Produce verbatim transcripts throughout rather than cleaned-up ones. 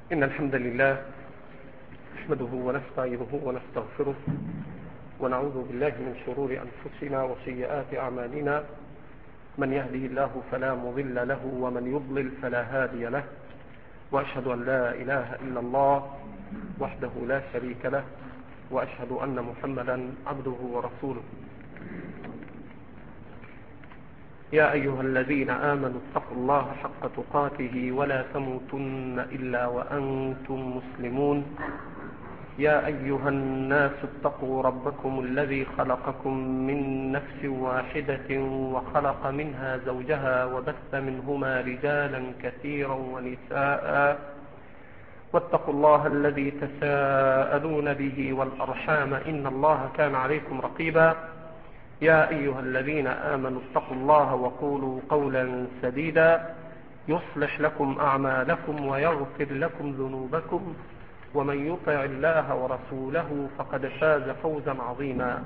إن الحمد لله نحمده ونستعينه ونستغفره ونعوذ بالله من شرور أنفسنا وسيئات أعمالنا. من يهده الله فلا مضل له ومن يضلل فلا هادي له، وأشهد أن لا إله إلا الله وحده لا شريك له، وأشهد أن محمدا عبده ورسوله. يا أيها الذين آمنوا اتقوا الله حق تقاته ولا تموتن إلا وأنتم مسلمون. يا أيها الناس اتقوا ربكم الذي خلقكم من نفس واحدة وخلق منها زوجها وبث منهما رجالا كثيرا ونساء، واتقوا الله الذي تساءلون به والأرحام إن الله كان عليكم رقيبا. يا أيها الذين آمنوا اتقوا الله وقولوا قولا سديدا يصلح لكم أعمالكم ويغفر لكم ذنوبكم، ومن يطع الله ورسوله فقد فاز فوزا عظيما.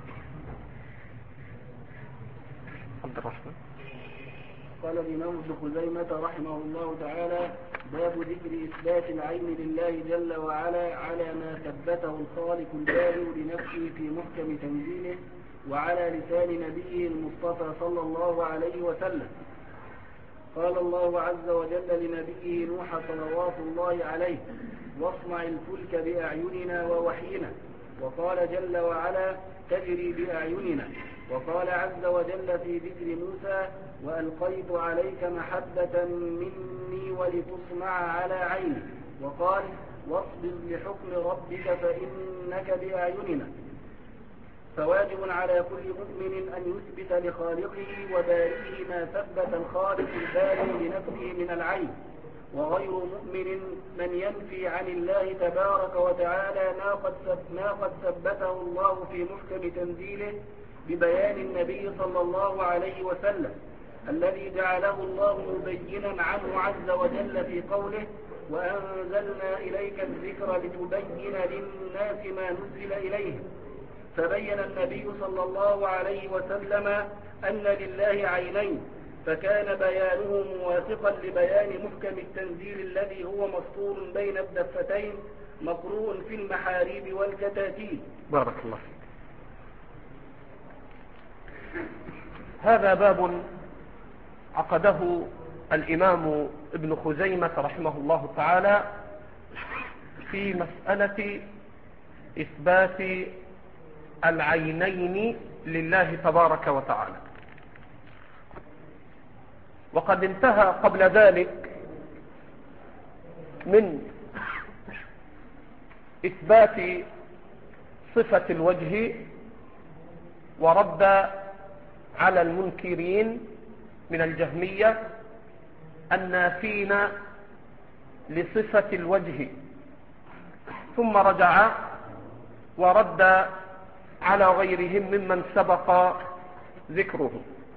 عبد الرحمن. قال الإمام ابن خزيمة رحمه الله تعالى: باب ذكر إثبات العين لله جل وعلا على ما ثبته الخالق البارئ لنفسه في محكم تنزيله وعلى لسان نبيه المصطفى صلى الله عليه وسلم. قال الله عز وجل لنبيه نوح صلوات الله عليه: واصنع الفلك بأعيننا ووحينا. وقال جل وعلا: تجري بأعيننا. وقال عز وجل في ذكر موسى: وألقيت عليك محبة مني ولتصنع على عيني. وقال: واصبر لحكم ربك فإنك بأعيننا. فواجب على كل مؤمن أن يثبت لخالقه وبارئه ما ثبت الخالق البارئ لنفسه من العين، وغير مؤمن من ينفي عن الله تبارك وتعالى ما قد ما قد ثبته الله في محكم تنزيله ببيان النبي صلى الله عليه وسلم الذي جعله الله مبينا عنه عز وجل في قوله: وأنزلنا إليك الذكر لتبين للناس ما نزل إليهم. فبين النبي صلى الله عليه وسلم أن لله عينين، فكان بيانه موافقا لبيان محكم التنزيل الذي هو مسطور بين الدفتين مقروء في المحاريب والكتاتيب. بارك الله فيك. هذا باب عقده الإمام ابن خزيمة رحمه الله تعالى في مسألة إثبات العينين لله تبارك وتعالى، وقد انتهى قبل ذلك من إثبات صفة الوجه ورد على المنكرين من الجهمية النافين لصفة الوجه، ثم رجع ورد على غيرهم ممن سبق ذكره.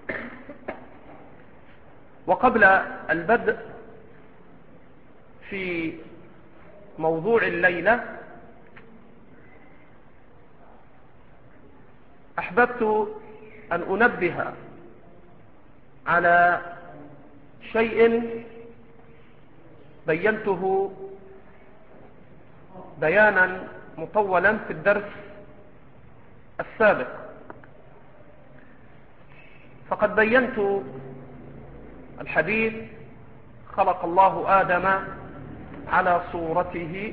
وقبل البدء في موضوع الليلة أحببت أن أنبه على شيء بينته بيانا مطولا في الدرس السابق. فقد بينت الحديث: خلق الله آدم على صورته،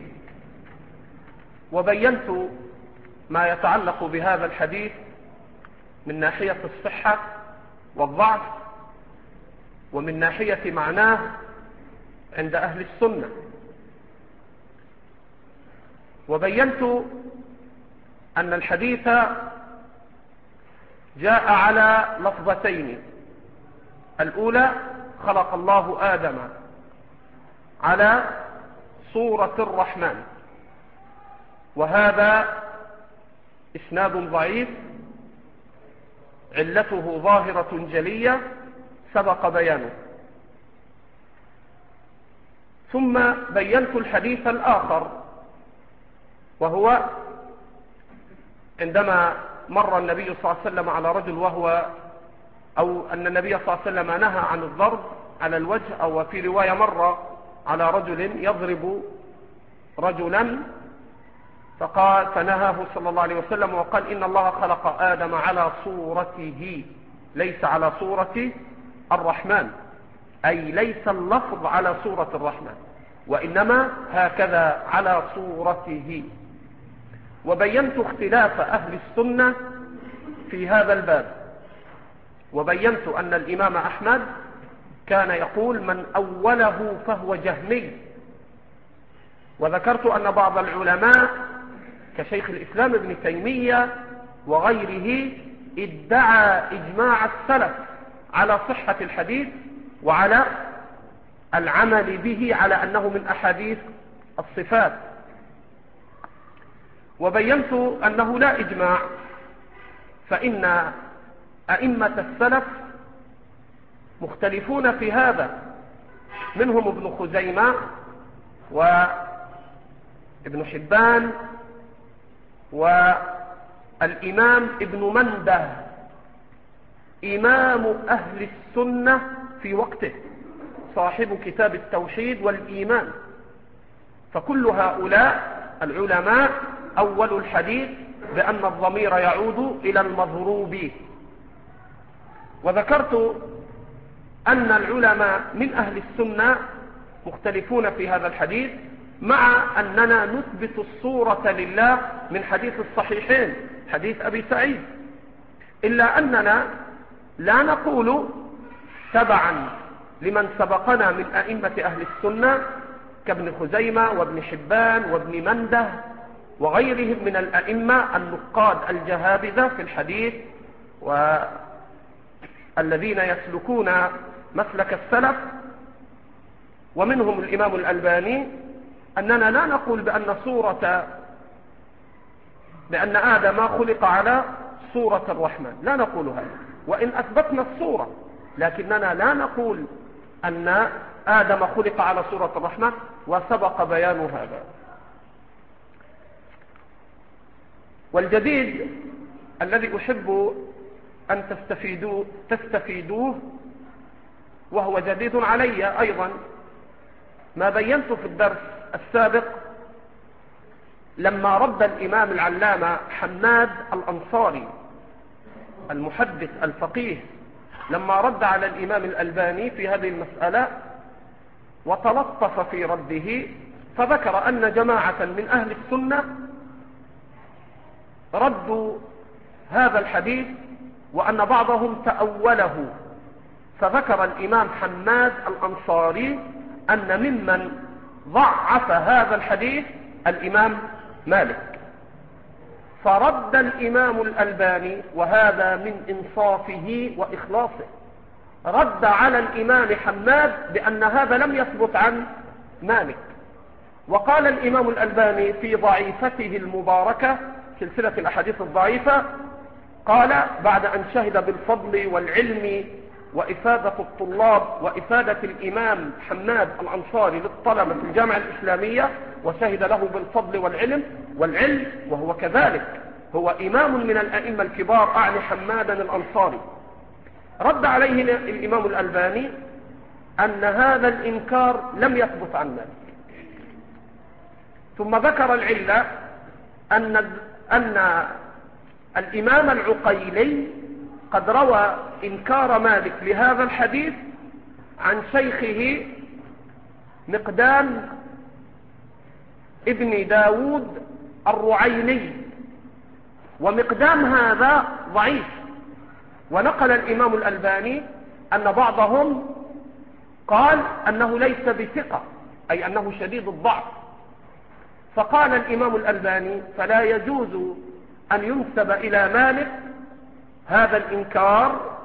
وبينت ما يتعلق بهذا الحديث من ناحية الصحة والضعف، ومن ناحية معناه عند أهل السنة. وبينت أن الحديث جاء على لفظتين: الأولى خلق الله آدم على صورة الرحمن، وهذا إسناد ضعيف علته ظاهرة جلية سبق بيانه. ثم بينت الحديث الآخر، وهو عندما مر النبي صلى الله عليه وسلم على رجل وهو أو أن النبي صلى الله عليه وسلم نهى عن الضرب على الوجه، أو في رواية مر على رجل يضرب رجلا فقال فنهاه صلى الله عليه وسلم وقال إن الله خلق آدم على صورته ليس على صورة الرحمن، أي ليس اللفظ على صورة الرحمن وإنما هكذا على صورته. وبينت اختلاف أهل السنة في هذا الباب، وبينت أن الإمام أحمد كان يقول من أوله فهو جهمي، وذكرت أن بعض العلماء كشيخ الإسلام ابن تيمية وغيره ادعى إجماع السلف على صحة الحديث وعلى العمل به على أنه من أحاديث الصفات، وبينت أنه لا إجماع، فإن أئمة السلف مختلفون في هذا، منهم ابن خزيمة وابن حبان والإمام ابن منده إمام أهل السنة في وقته صاحب كتاب التوحيد والإيمان. فكل هؤلاء العلماء أول الحديث بأن الضمير يعود إلى المضروب. وذكرت أن العلماء من أهل السنة مختلفون في هذا الحديث، مع أننا نثبت الصورة لله من حديث الصحيحين حديث أبي سعيد، إلا أننا لا نقول تبعا لمن سبقنا من أئمة أهل السنة كابن خزيمة وابن حبان وابن منده وغيرهم من الأئمة النقاد الجهابذة في الحديث والذين يسلكون مسلك السلف، ومنهم الإمام الألباني، أننا لا نقول بأن صورة بأن آدم خلق على صورة الرحمن، لا نقول هذا، وإن أثبتنا الصورة، لكننا لا نقول أن آدم خلق على صورة الرحمن، وسبق بيان هذا. والجديد الذي أحب أن تستفيدوه, تستفيدوه وهو جديد علي أيضا، ما بينت في الدرس السابق لما رد الإمام العلامة حماد الأنصاري المحدث الفقيه، لما رد على الإمام الألباني في هذه المسألة وتلطف في رده، فذكر أن جماعة من أهل السنة ردوا هذا الحديث وأن بعضهم تأوله، فذكر الإمام حماد الأنصاري أن ممن ضعف هذا الحديث الإمام مالك، فرد الإمام الألباني وهذا من إنصافه وإخلاصه، رد على الإمام حماد بأن هذا لم يثبت عن مالك. وقال الإمام الألباني في ضعيفته المباركة سلسلة الأحاديث الضعيفة، قال بعد أن شهد بالفضل والعلم وإفادة الطلاب وإفادة الإمام حماد الأنصاري للطلبة في الجامعة الإسلامية، وشهد له بالفضل والعلم والعلم وهو كذلك هو إمام من الأئمة الكبار أعني حمادا الأنصاري، رد عليه الإمام الألباني أن هذا الإنكار لم يثبت عن مالك، ثم ذكر العلة أن أن الإمام العقيلي قد روى إنكار مالك لهذا الحديث عن شيخه مقدام ابن داود الرعيني، ومقدام هذا ضعيف. ونقل الإمام الألباني أن بعضهم قال أنه ليس بثقة، أي أنه شديد الضعف، فقال الإمام الألباني فلا يجوز أن ينسب إلى مالك هذا الإنكار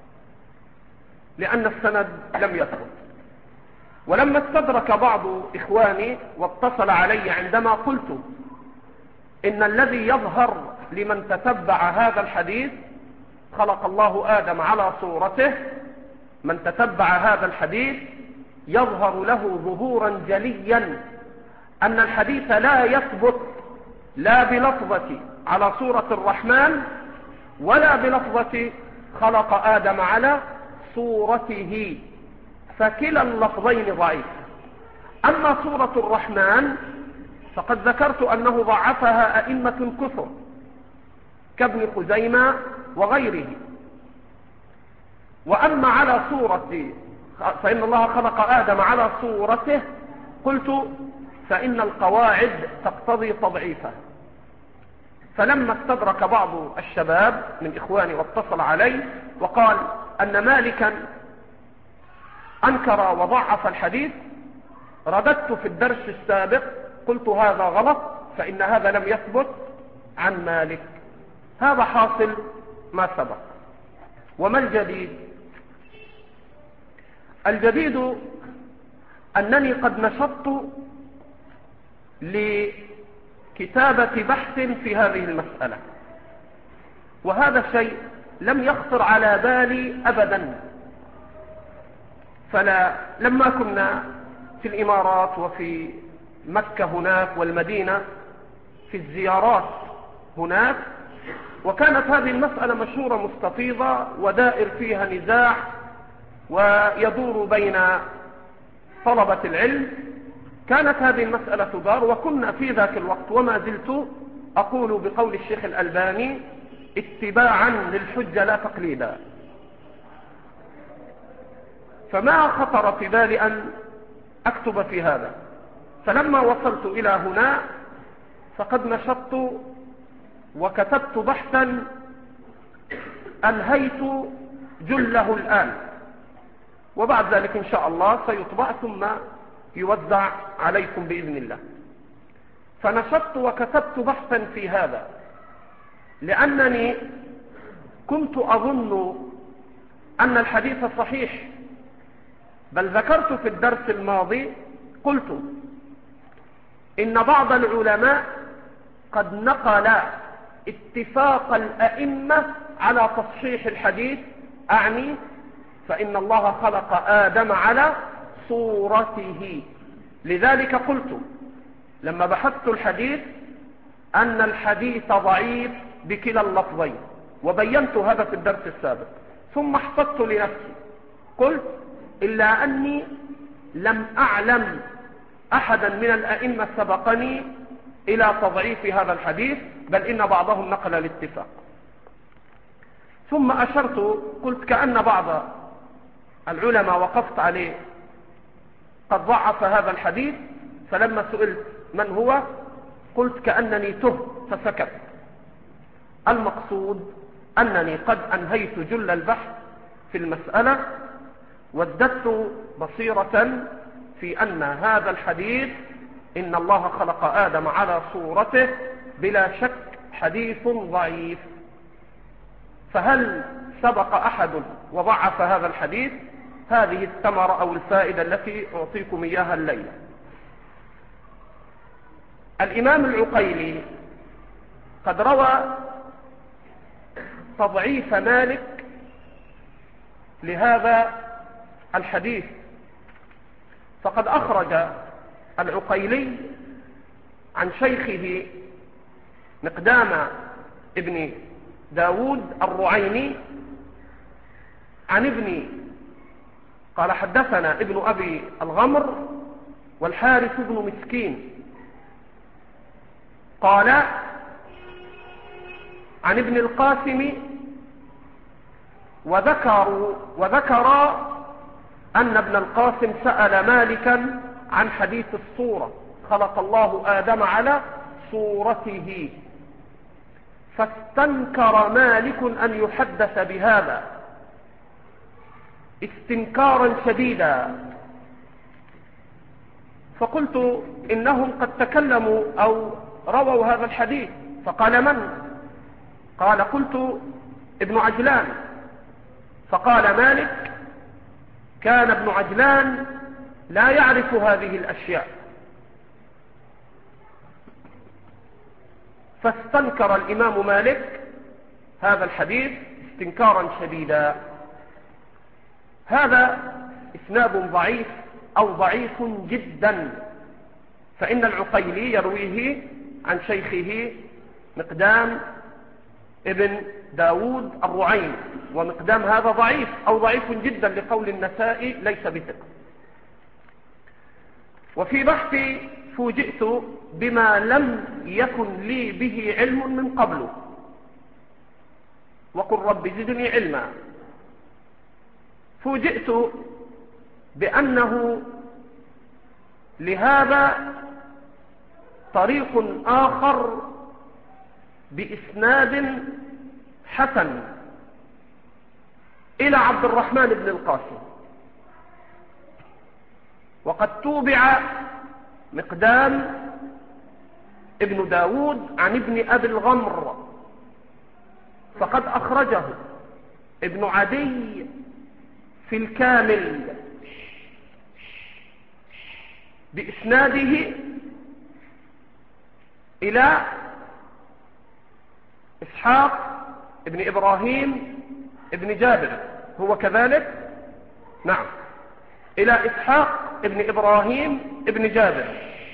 لأن السند لم يثبت. ولما استدرك بعض إخواني واتصل علي عندما قلت إن الذي يظهر لمن تتبع هذا الحديث خلق الله آدم على صورته، من تتبع هذا الحديث يظهر له ظهورا جليا أن الحديث لا يثبت لا بلفظة على صورة الرحمن ولا بلفظة خلق آدم على صورته، فكلا اللفظين ضعيف. أما صورة الرحمن فقد ذكرت أنه ضعفها أئمة كثر كابن خزيمة وغيره. وأما على صورة فإن الله خلق آدم على صورته، قلت فإن القواعد تقتضي تضعيفه. فلما استدرك بعض الشباب من إخواني واتصل علي وقال أن مالكا أنكر وضعف الحديث، رددت في الدرس السابق قلت هذا غلط، فإن هذا لم يثبت عن مالك. هذا حاصل ما سبق. وما الجديد؟ الجديد أنني قد نشطت لكتابة بحث في هذه المسألة، وهذا الشيء لم يخطر على بالي أبدا. فلا لما كنا في الإمارات وفي مكة هناك والمدينة في الزيارات هناك، وكانت هذه المسألة مشهورة مستفيضة ودائر فيها نزاع ويدور بين طلبة العلم، كانت هذه المسألة تدار، وكنا في ذاك الوقت وما زلت أقول بقول الشيخ الألباني اتباعا للحجة لا تقليدا. فما خطر في بالي أن أكتب في هذا. فلما وصلت إلى هنا فقد نشطت وكتبت بحثا أنهيت جله الآن، وبعد ذلك إن شاء الله سيطبع ثم يوزع عليكم بإذن الله. فنشطت وكتبت بحثا في هذا، لأنني كنت أظن أن الحديث صحيح، بل ذكرت في الدرس الماضي قلت إن بعض العلماء قد نقل اتفاق الأئمة على تصحيح الحديث، أعني فإن الله خلق آدم على صورته. لذلك قلت لما بحثت الحديث أن الحديث ضعيف بكلا اللفظين، وبينت هذا في الدرس السابق. ثم احفظت لنفسي قلت إلا أني لم أعلم أحدا من الأئمة سبقني إلى تضعيف هذا الحديث، بل إن بعضهم نقل الاتفاق. ثم أشرت قلت كأن بعض العلماء وقفت عليه قد ضعف هذا الحديث، فلما سئلت من هو قلت كأنني تهت فسكت. المقصود أنني قد أنهيت جل البحث في المسألة، وازددت بصيرة في أن هذا الحديث إن الله خلق آدم على صورته بلا شك حديث ضعيف. فهل سبق أحد وضعف هذا الحديث؟ هذه الثمرة أو الفائدة التي أعطيكم إياها الليلة. الإمام العقيلي قد روى تضعيف مالك لهذا الحديث، فقد أخرج العقيلي عن شيخه مقدام ابن داود الرعيني عن ابن قال حدثنا ابن أبي الغمر والحارث بن مسكين قال عن ابن القاسم، وذكر وذكر أن ابن القاسم سأل مالكا عن حديث الصورة، خلق الله آدم على صورته، فاستنكر مالك أن يحدث بهذا استنكارا شديدا. فقلت إنهم قد تكلموا أو رووا هذا الحديث، فقال من؟ قال قلت ابن عجلان. فقال مالك كان ابن عجلان لا يعرف هذه الأشياء، فاستنكر الإمام مالك هذا الحديث استنكارا شديدا. هذا إسناد ضعيف أو ضعيف جدا، فإن العقيلي يرويه عن شيخه مقدام ابن داود الرعين، ومقدام هذا ضعيف أو ضعيف جدا لقول النسائي ليس بثقة. وفي بحثي فوجئت بما لم يكن لي به علم من قبل، وقل رب زدني علما. فوجئت بأنه لهذا طريق آخر بإسناد حسن إلى عبد الرحمن بن القاسم، وقد توبع مقدام ابن داود عن ابن أبي الغمر، فقد أخرجه ابن عدي في الكامل بإسناده إلى إسحاق ابن إبراهيم ابن جابر، هو كذلك؟ نعم، إلى إسحاق ابن إبراهيم ابن جابر.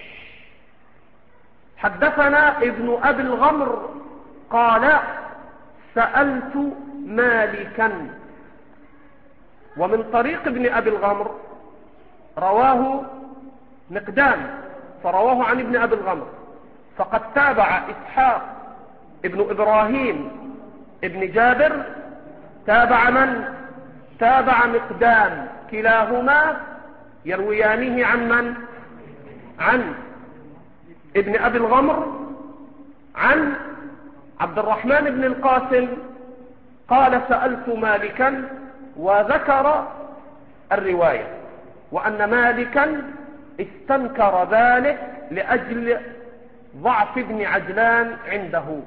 حدثنا ابن أبي الغمر قال سألت مالكا، ومن طريق ابن أبي الغمر رواه مقدام فرواه عن ابن أبي الغمر، فقد تابع إسحاق ابن إبراهيم ابن جابر، تابع من؟ تابع مقدام، كلاهما يرويانه عن من؟ عن ابن أبي الغمر عن عبد الرحمن بن القاسم قال سألت مالكا، وذكر الرواية، وأن مالكا استنكر ذلك لأجل ضعف ابن عجلان عنده.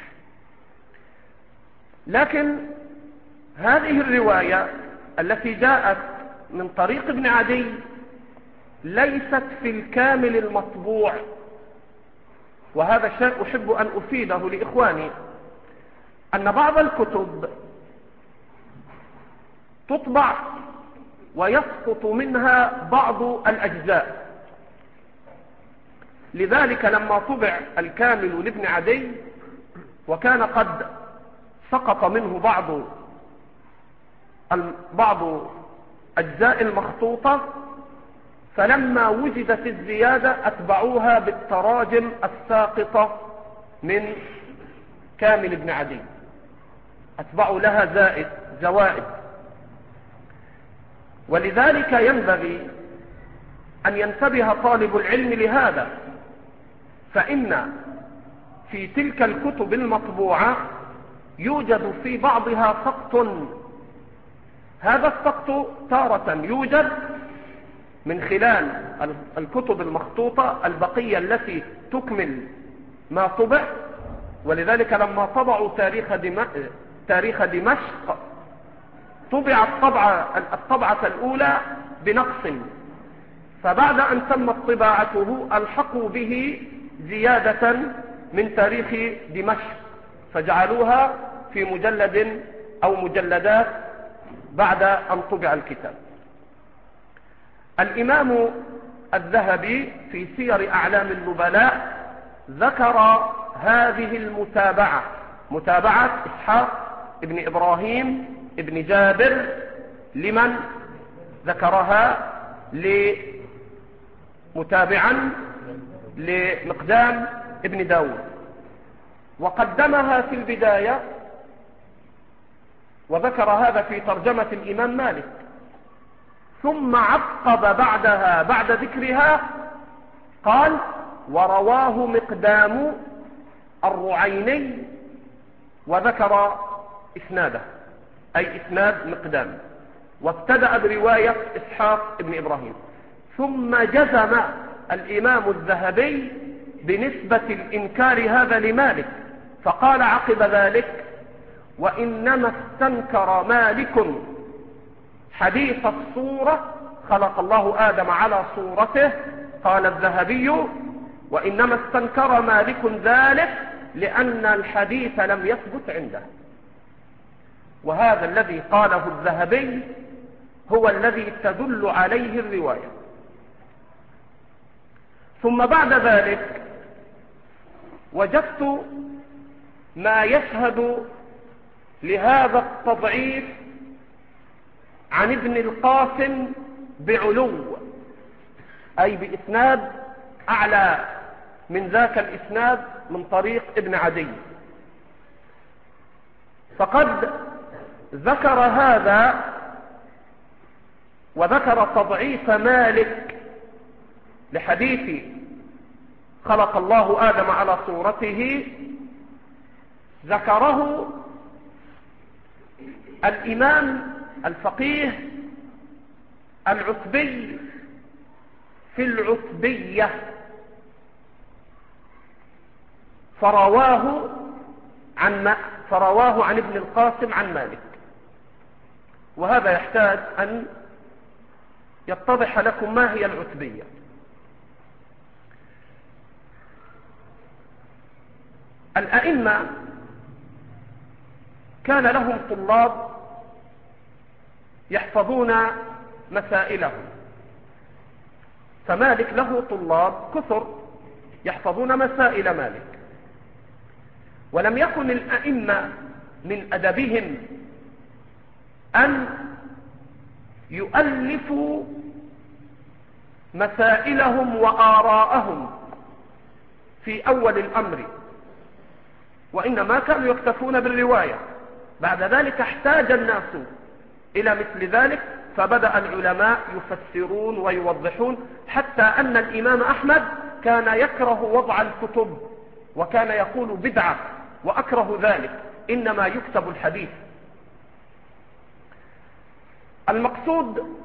لكن هذه الرواية التي جاءت من طريق ابن عدي ليست في الكامل المطبوع، وهذا شيء أحب أن أفيده لإخواني، أن بعض الكتب تطبع ويسقط منها بعض الأجزاء، لذلك لما طبع الكامل لابن عدي وكان قد سقط منه بعض بعض أجزاء المخطوطة، فلما وجدت الزيادة أتبعوها بالتراجم الساقطة من كامل ابن عدي، أتبعوا لها زائد زوائد. ولذلك ينبغي أن ينتبه طالب العلم لهذا، فإن في تلك الكتب المطبوعة يوجد في بعضها سقط، هذا السقط تارة يوجد من خلال الكتب المخطوطة البقية التي تكمل ما طبع، ولذلك لما طبعوا تاريخ دمشق, تاريخ دمشق طبع الطبعة, الطبعة الأولى بنقص، فبعد أن تمت طباعته ألحقوا به زيادة من تاريخ دمشق فجعلوها في مجلد أو مجلدات بعد أن طبع الكتاب. الإمام الذهبي في سير أعلام النبلاء ذكر هذه المتابعة، متابعة إسحاق ابن إبراهيم ابن جابر، لمن ذكرها؟ لمتابعا لمقدام ابن داود، وقدمها في البداية وذكر هذا في ترجمة الإمام مالك، ثم عقب بعدها بعد ذكرها قال ورواه مقدام الرعيني، وذكر إسناده أي إسناد مقدام، وابتدأ برواية إسحاق ابن إبراهيم، ثم جزم الإمام الذهبي بنسبة الإنكار هذا لمالك، فقال عقب ذلك وإنما استنكر مالك حديث الصورة، خلق الله آدم على صورته، قال الذهبي وإنما استنكر مالك ذلك لأن الحديث لم يثبت عنده. وهذا الذي قاله الذهبي هو الذي تدل عليه الرواية. ثم بعد ذلك وجدت ما يشهد لهذا التضعيف عن ابن القاسم بعلو، أي بإسناد أعلى من ذاك الإسناد من طريق ابن عدي. فقد ذكر هذا وذكر تضعيف مالك لحديث خلق الله آدم على صورته، ذكره الإمام الفقيه العتبي في العتبية، فرواه عن فرواه عن ابن القاسم عن مالك. وهذا يحتاج أن يتضح لكم ما هي العتبية. الأئمة كان لهم طلاب يحفظون مسائلهم، فمالك له طلاب كثر يحفظون مسائل مالك. ولم يكن الأئمة من أدبهم أن يؤلفوا مسائلهم وآراءهم في أول الأمر، وإنما كانوا يكتفون بالرواية. بعد ذلك احتاج الناس إلى مثل ذلك، فبدأ العلماء يفسرون ويوضحون، حتى أن الإمام أحمد كان يكره وضع الكتب، وكان يقول بدعة وأكره ذلك، إنما يكتب الحديث. المقصود،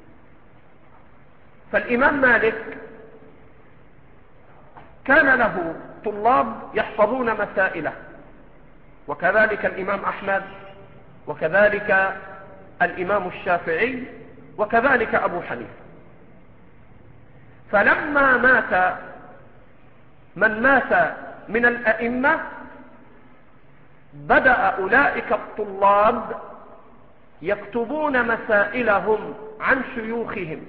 فالإمام مالك كان له طلاب يحفظون مسائله، وكذلك الإمام أحمد، وكذلك الإمام الشافعي، وكذلك أبو حنيفة. فلما مات من مات من الأئمة، بدأ أولئك الطلاب يكتبون مسائلهم عن شيوخهم،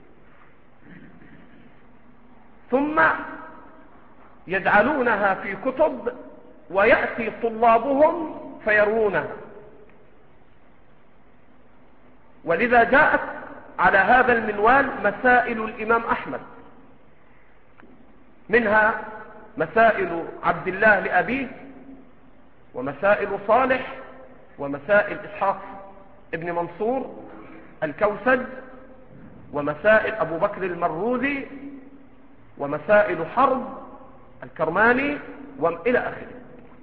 ثم يجعلونها في كتب، ويأتي طلابهم فيروونها. ولذا جاءت على هذا المنوال مسائل الإمام أحمد، منها مسائل عبد الله لأبيه، ومسائل صالح، ومسائل إسحاق ابن منصور الكوسج، ومسائل أبو بكر المروذي، ومسائل حرب الكرماني، وإلى آخره.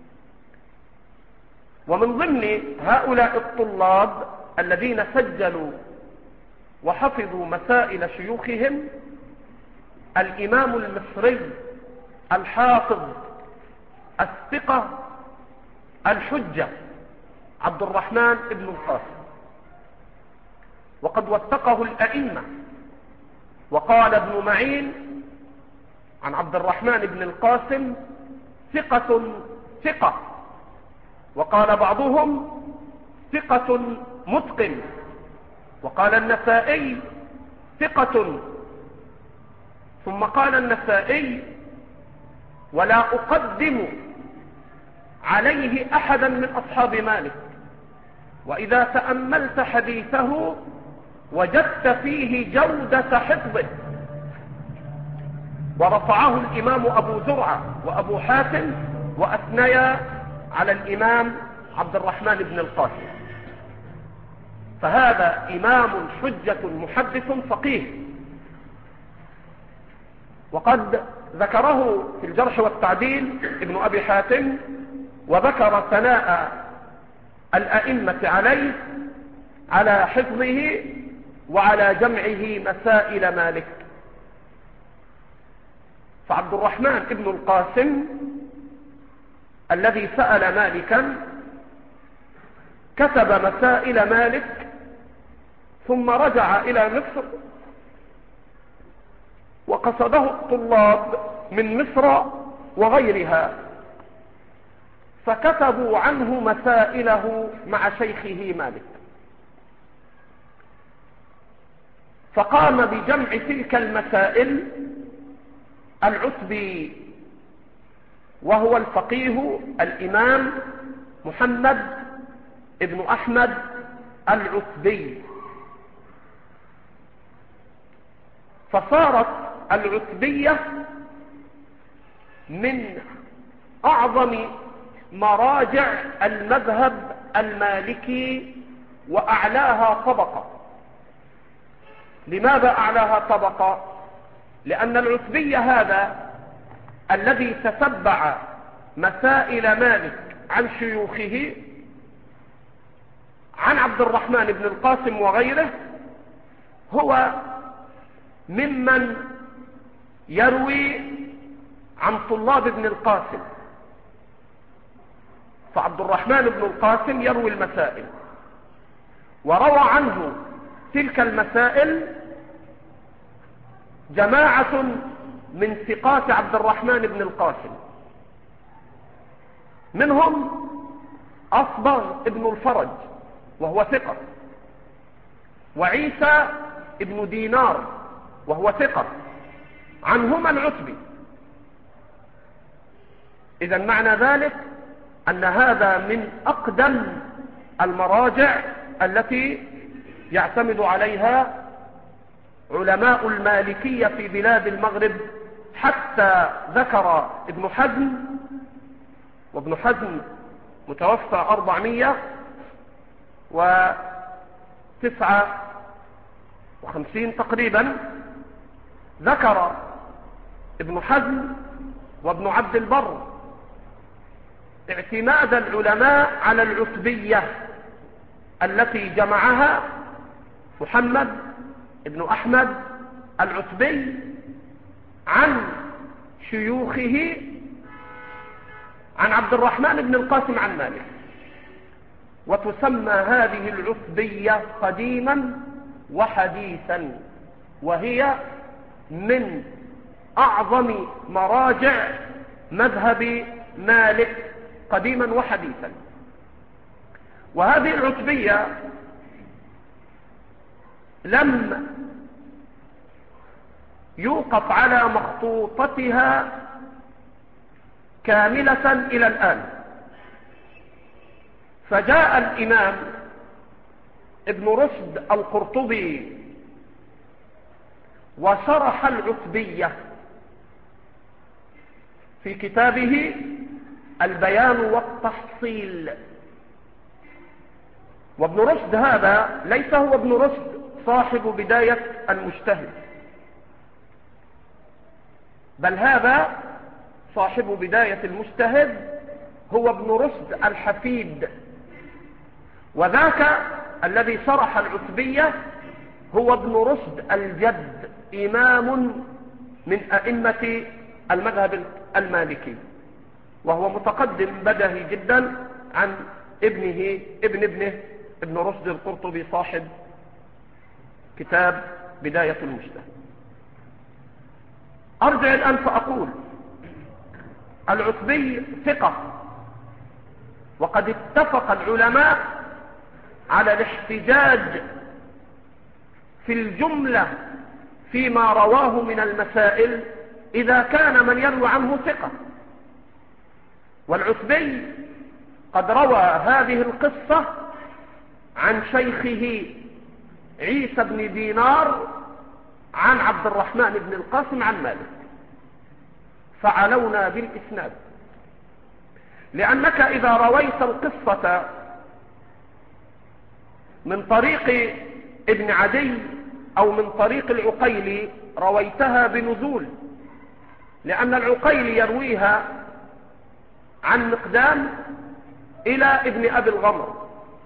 ومن ضمن هؤلاء الطلاب الذين سجلوا وحفظوا مسائل شيوخهم الإمام المصري الحافظ الثقة الحجة عبد الرحمن بن القاسم. وقد وثقه الأئمة، وقال ابن معين عن عبد الرحمن بن القاسم ثقة ثقة، وقال بعضهم ثقة متقن، وقال النسائي ثقة. ثم قال النسائي: ولا أقدم عليه أحدا من أصحاب مالك، وإذا تأملت حديثه وجدت فيه جودة حفظه. ورفعه الإمام أبو زرعة وأبو حاتم، وأثنيا على الإمام عبد الرحمن بن القاسم. فهذا إمام حجة محدث فقيه. وقد ذكره في الجرح والتعديل ابن أبي حاتم، وذكر ثناء الأئمة عليه على حفظه وعلى جمعه مسائل مالك. فعبد الرحمن بن القاسم الذي سأل مالكا كتب مسائل مالك، ثم رجع إلى مصر، وقصده الطلاب من مصر وغيرها، فكتبوا عنه مسائله مع شيخه مالك. فقام بجمع تلك المسائل العتبي، وهو الفقيه الإمام محمد ابن أحمد العتبي. فصارت العتبية من أعظم مراجع المذهب المالكي وأعلاها طبقة. لماذا أعلاها طبقة؟ لأن العتبي هذا الذي تتبع مسائل مالك عن شيوخه عن عبد الرحمن بن القاسم وغيره هو ممن يروي عن طلاب ابن القاسم، فعبد الرحمن بن القاسم يروي المسائل، وروى عنه تلك المسائل جماعة من ثقات عبد الرحمن بن القاسم، منهم أصبغ ابن الفرج وهو ثقة، وعيسى ابن دينار وهو ثقة، عنهما العتبي. إذا معنى ذلك أن هذا من أقدم المراجع التي يعتمد عليها علماء المالكية في بلاد المغرب، حتى ذكر ابن حزم، وابن حزم متوفى أربعمائة وتسعة وخمسين تقريبا، ذكر ابن حزم وابن عبد البر اعتماد العلماء على العتبية التي جمعها محمد ابن أحمد العتبي عن شيوخه عن عبد الرحمن بن القاسم عن مالك. وتسمى هذه العتبية قديما وحديثا، وهي من أعظم مراجع مذهب مالك قديما وحديثا. وهذه العتبية لم يوقف على مخطوطتها كاملة إلى الآن، فجاء الإمام ابن رشد القرطبي وشرح العتبية في كتابه البيان والتحصيل. وابن رشد هذا ليس هو ابن رشد صاحب بداية المجتهد، بل هذا صاحب بداية المجتهد هو ابن رشد الحفيد، وذاك الذي شرح العتبية هو ابن رشد الجد، إمام من أئمة المذهب المالكي، وهو متقدم بدهي جدا عن ابنه ابن ابنه ابن رشد القرطبي صاحب كتاب بداية المجتهد. أرجع الآن فأقول العتبي ثقة، وقد اتفق العلماء على الاحتجاج في الجملة فيما رواه من المسائل إذا كان من يروي عنه ثقة. والعتبي قد روى هذه القصة عن شيخه عيسى بن دينار عن عبد الرحمن بن القاسم عن مالك، فعلونا بالإسناد، لأنك إذا رويت القصة من طريق ابن عدي أو من طريق العقيلي رويتها بنزول، لأن العقيلي يرويها عن مقدام إلى ابن أبي الغمر.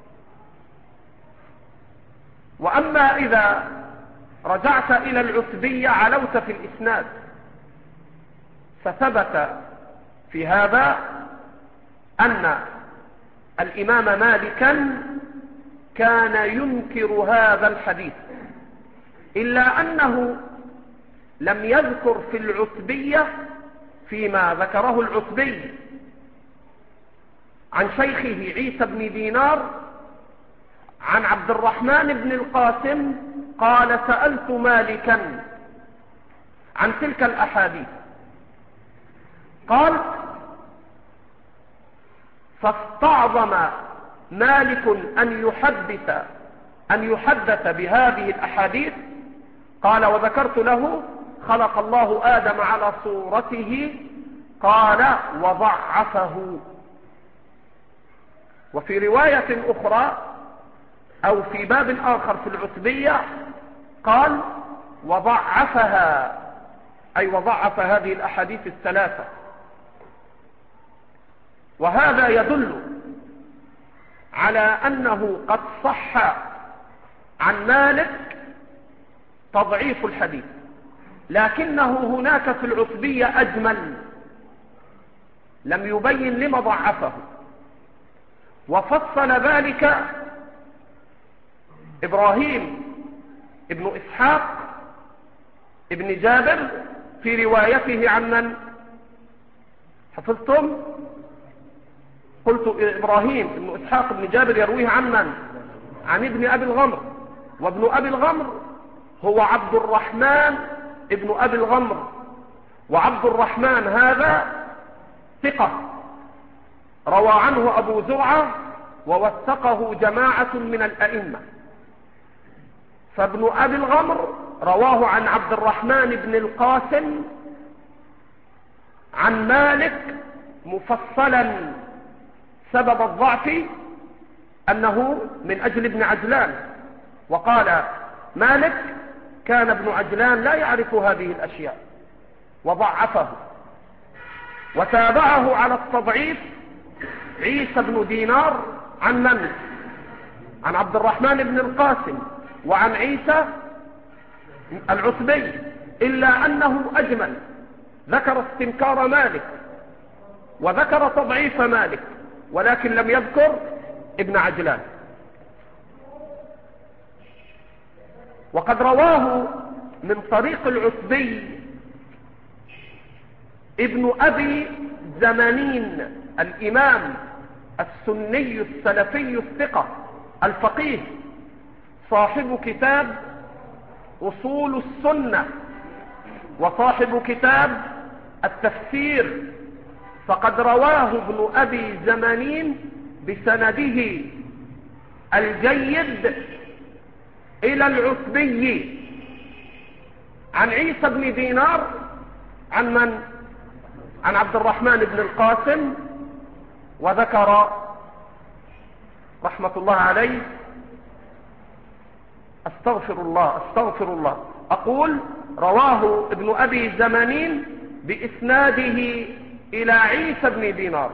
وأما إذا رجعت إلى العتبية علوت في الإسناد، فثبت في هذا أن الإمام مالكا كان ينكر هذا الحديث، إلا أنه لم يذكر في العتبية فيما ذكره العتبي عن شيخه عيسى بن دينار عن عبد الرحمن بن القاسم قال سألت مالكا عن تلك الأحاديث، قال فاستعظم مالك أن يحدث أن يحدث بهذه الأحاديث، قال وذكرت له خلق الله آدم على صورته قال وضعفه. وفي رواية أخرى أو في باب آخر في العتبية قال وضعفها، أي وضعف هذه الأحاديث الثلاثة. وهذا يدل على أنه قد صح عن مالك تضعيف الحديث، لكنه هناك في العتبية أجمل، لم يبين لما ضعفه، وفصل ذلك إبراهيم ابن إسحاق ابن جابر في روايته عن من؟ حفظتم؟ قلت إبراهيم ابن إسحاق ابن جابر يرويه عن من؟ عن ابن أبي الغمر، وابن أبي الغمر هو عبد الرحمن ابن أبي الغمر، وعبد الرحمن هذا ثقة روى عنه أبو زرعة ووثقه جماعة من الأئمة. فابن أبي الغمر رواه عن عبد الرحمن بن القاسم عن مالك مفصلا سبب الضعف أنه من أجل ابن عجلان، وقال مالك كان ابن عجلان لا يعرف هذه الأشياء وضعفه. وتابعه على التضعيف عيسى بن دينار عن من؟ عن عبد الرحمن بن القاسم وعن عيسى العتبي، إلا أنه أجمل، ذكر استنكار مالك وذكر تضعيف مالك، ولكن لم يذكر ابن عجلان. وقد رواه من طريق العتبي ابن أبي زمانين الإمام السني السلفي الثقة الفقيه صاحب كتاب أصول السنة وصاحب كتاب التفسير، فقد رواه ابن أبي زمانين بسنده الجيد إلى العتبي عن عيسى بن دينار عن من؟ عن عبد الرحمن بن القاسم، وذكر رحمة الله عليه استغفر الله استغفر الله أقول رواه ابن أبي زمانين بإسناده إلى عيسى بن دينار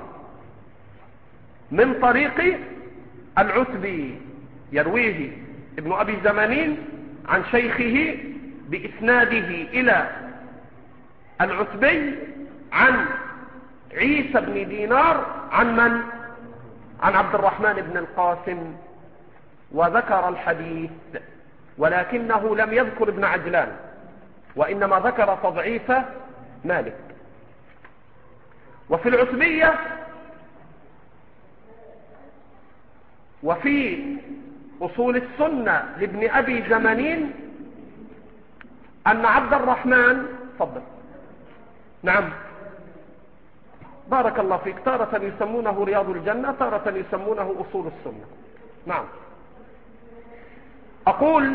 من طريق العتبي، يرويه ابن أبي زمانين عن شيخه بإسناده إلى العتبي عن عيسى بن دينار عن من؟ عن عبد الرحمن بن القاسم، وذكر الحديث ولكنه لم يذكر ابن عجلان، وإنما ذكر تضعيف مالك. وفي العتبية وفي أصول السنة لابن أبي زمانين أن عبد الرحمن فضل نعم بارك الله فيك، تارة يسمونه رياض الجنة، تارة يسمونه أصول السنة. نعم أقول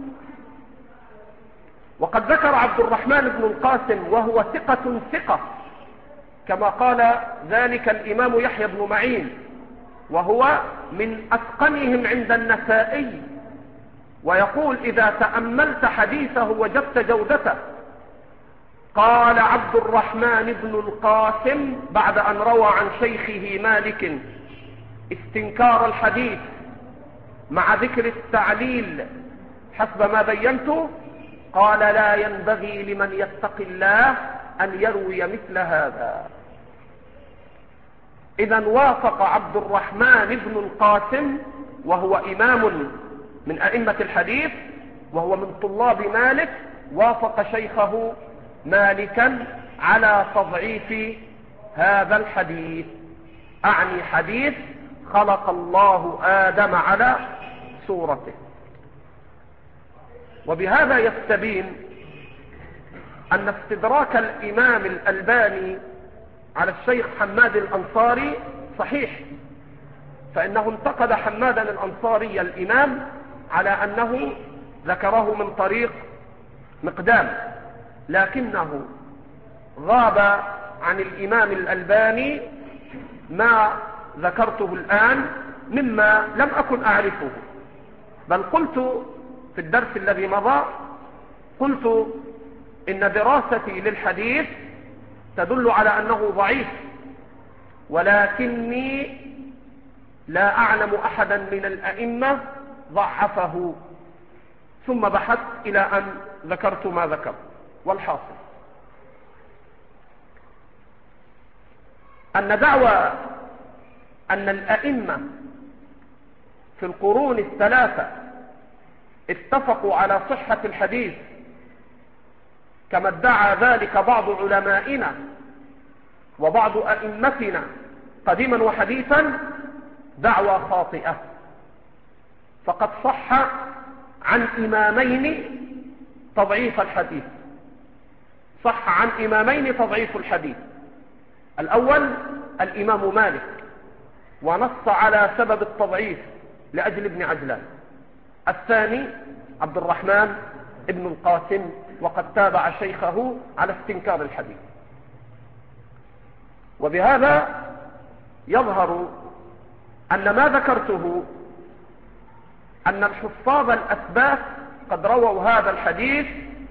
وقد ذكر عبد الرحمن بن القاسم وهو ثقة ثقة كما قال ذلك الإمام يحيى بن معين، وهو من أتقنهم عند النسائي، ويقول إذا تأملت حديثه وجدت جودته. قال عبد الرحمن بن القاسم بعد أن روى عن شيخه مالك استنكار الحديث مع ذكر التعليل حسب ما بينته، قال لا ينبغي لمن يتقي الله أن يروي مثل هذا. إذا وافق عبد الرحمن بن القاسم وهو إمام من أئمة الحديث وهو من طلاب مالك، وافق شيخه مالكا على تضعيف هذا الحديث، أعني حديث خلق الله آدم على صورته. وبهذا يستبين أن استدراك الإمام الألباني على الشيخ حماد الأنصاري صحيح، فإنه انتقد حمادا الأنصاري الإمام على أنه ذكره من طريق مقدام، لكنه غاب عن الإمام الألباني ما ذكرته الآن مما لم أكن أعرفه، بل قلت في الدرس الذي مضى، قلت إن دراستي للحديث تدل على أنه ضعيف، ولكني لا أعلم أحدا من الأئمة ضعفه، ثم بحثت إلى أن ذكرت ما ذكرت. والحاصل أن دعوى أن الأئمة في القرون الثلاثة اتفقوا على صحة الحديث كما ادعى ذلك بعض علمائنا وبعض أئمتنا قديما وحديثا دعوى خاطئة. فقد صح عن إمامين تضعيف الحديث، صح عن إمامين تضعيف الحديث. الأول الإمام مالك، ونص على سبب التضعيف لأجل ابن عجلان. الثاني عبد الرحمن ابن القاسم، وقد تابع شيخه على استنكار الحديث. وبهذا يظهر أن ما ذكرته أن الحفاظ الأثبات قد رووا هذا الحديث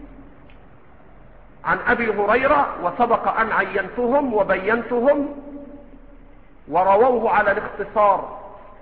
عن أبي هريرة، وسبق أن عينتهم وبينتهم، ورووه على الاختصار،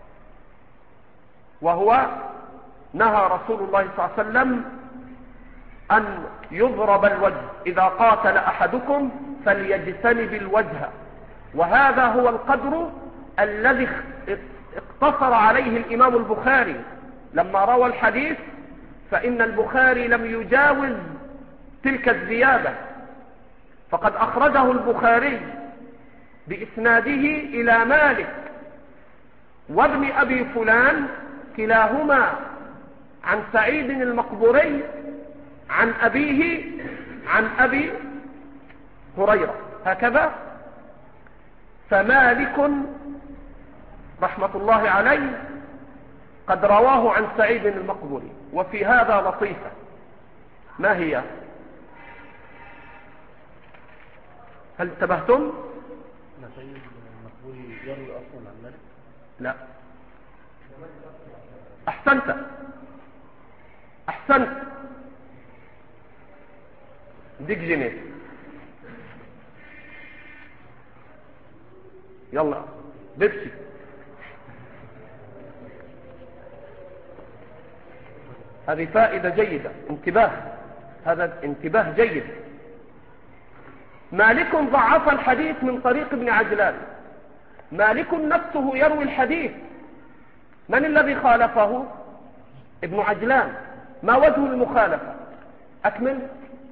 وهو نهى رسول الله صلى الله عليه وسلم أن يضرب الوجه، إذا قاتل أحدكم فليجتنب الوجه. وهذا هو القدر الذي اقتصر عليه الإمام البخاري لما روى الحديث، فإن البخاري لم يجاوز تلك الزيادة، فقد أخرجه البخاري بإسناده إلى مالك وابن أبي فلان كلاهما عن سعيد المقبوري عن أبيه عن أبي هريرة، هكذا. فمالك رحمة الله عليه قد رواه عن سعيد المقبوري. وفي هذا لطيفة، ما هي؟ هل انتبهتم؟ سعيد المقبوري يروي أصلا عن مالك؟ لا. أحسنت أحسنت ديك جنيه. يلا بيبسي. هذه فائدة جيدة، انتباه، هذا انتباه جيد. مالك ضعف الحديث من طريق ابن عجلان. مالك نفسه يروي الحديث، من الذي خالفه؟ ابن عجلان. ما وجه المخالفة؟ أكمل.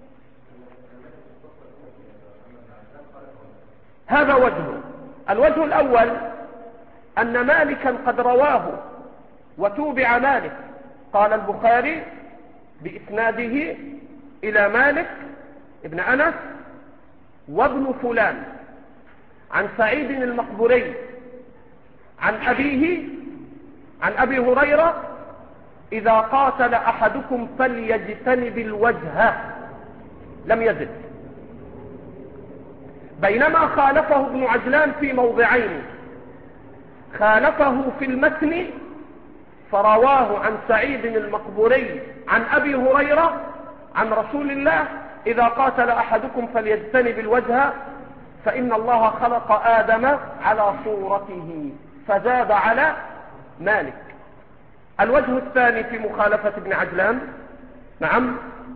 هذا وجهه. الوجه الأول أن مالكا قد رواه وتوبع مالك. قال البخاري بإسناده إلى مالك ابن أنس وابن فلان عن سعيد المقبوري عن أبيه عن أبي هريرة إذا قاتل أحدكم فليجتنب الوجه، لم يزد. بينما خالفه ابن عجلان في موضعين، خالفه في المتن فرواه عن سعيد المقبوري عن أبي هريرة عن رسول الله إذا قاتل أحدكم فليجتنب الوجه، فإن الله خلق آدم على صورته، فزاد على مالك. الوجه الثاني في مخالفة ابن عجلان، نعم،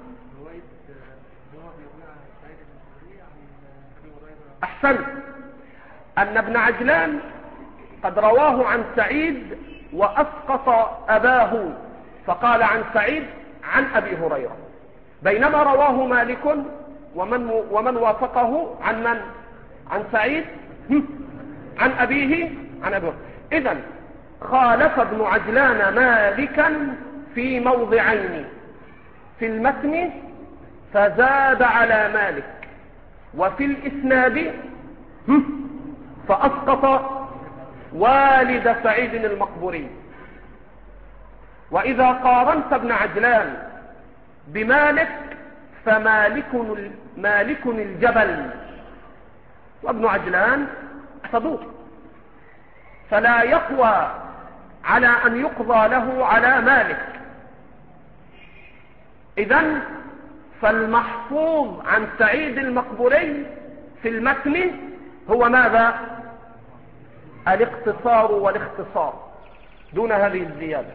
أحسن، أن ابن عجلان قد رواه عن سعيد وأسقط أباه، فقال عن سعيد عن أبي هريرة، بينما رواه مالك ومن, ومن وافقه عن من؟ عن سعيد عن أبيه عن أبيه. إذن خالف ابن عجلان مالكا في موضعين، في المتن فزاد على مالك، وفي الإسناد فأسقط والد سعيد المقبوري. وإذا قارنت ابن عجلان بمالك فمالك مالك الجبل وابن عجلان صدوق، فلا يقوى على أن يقضى له على مالك. إذن فالمحفوظ عن سعيد المقبوري في المتن هو ماذا؟ الاقتصار والاختصار دون هذه الزيادة.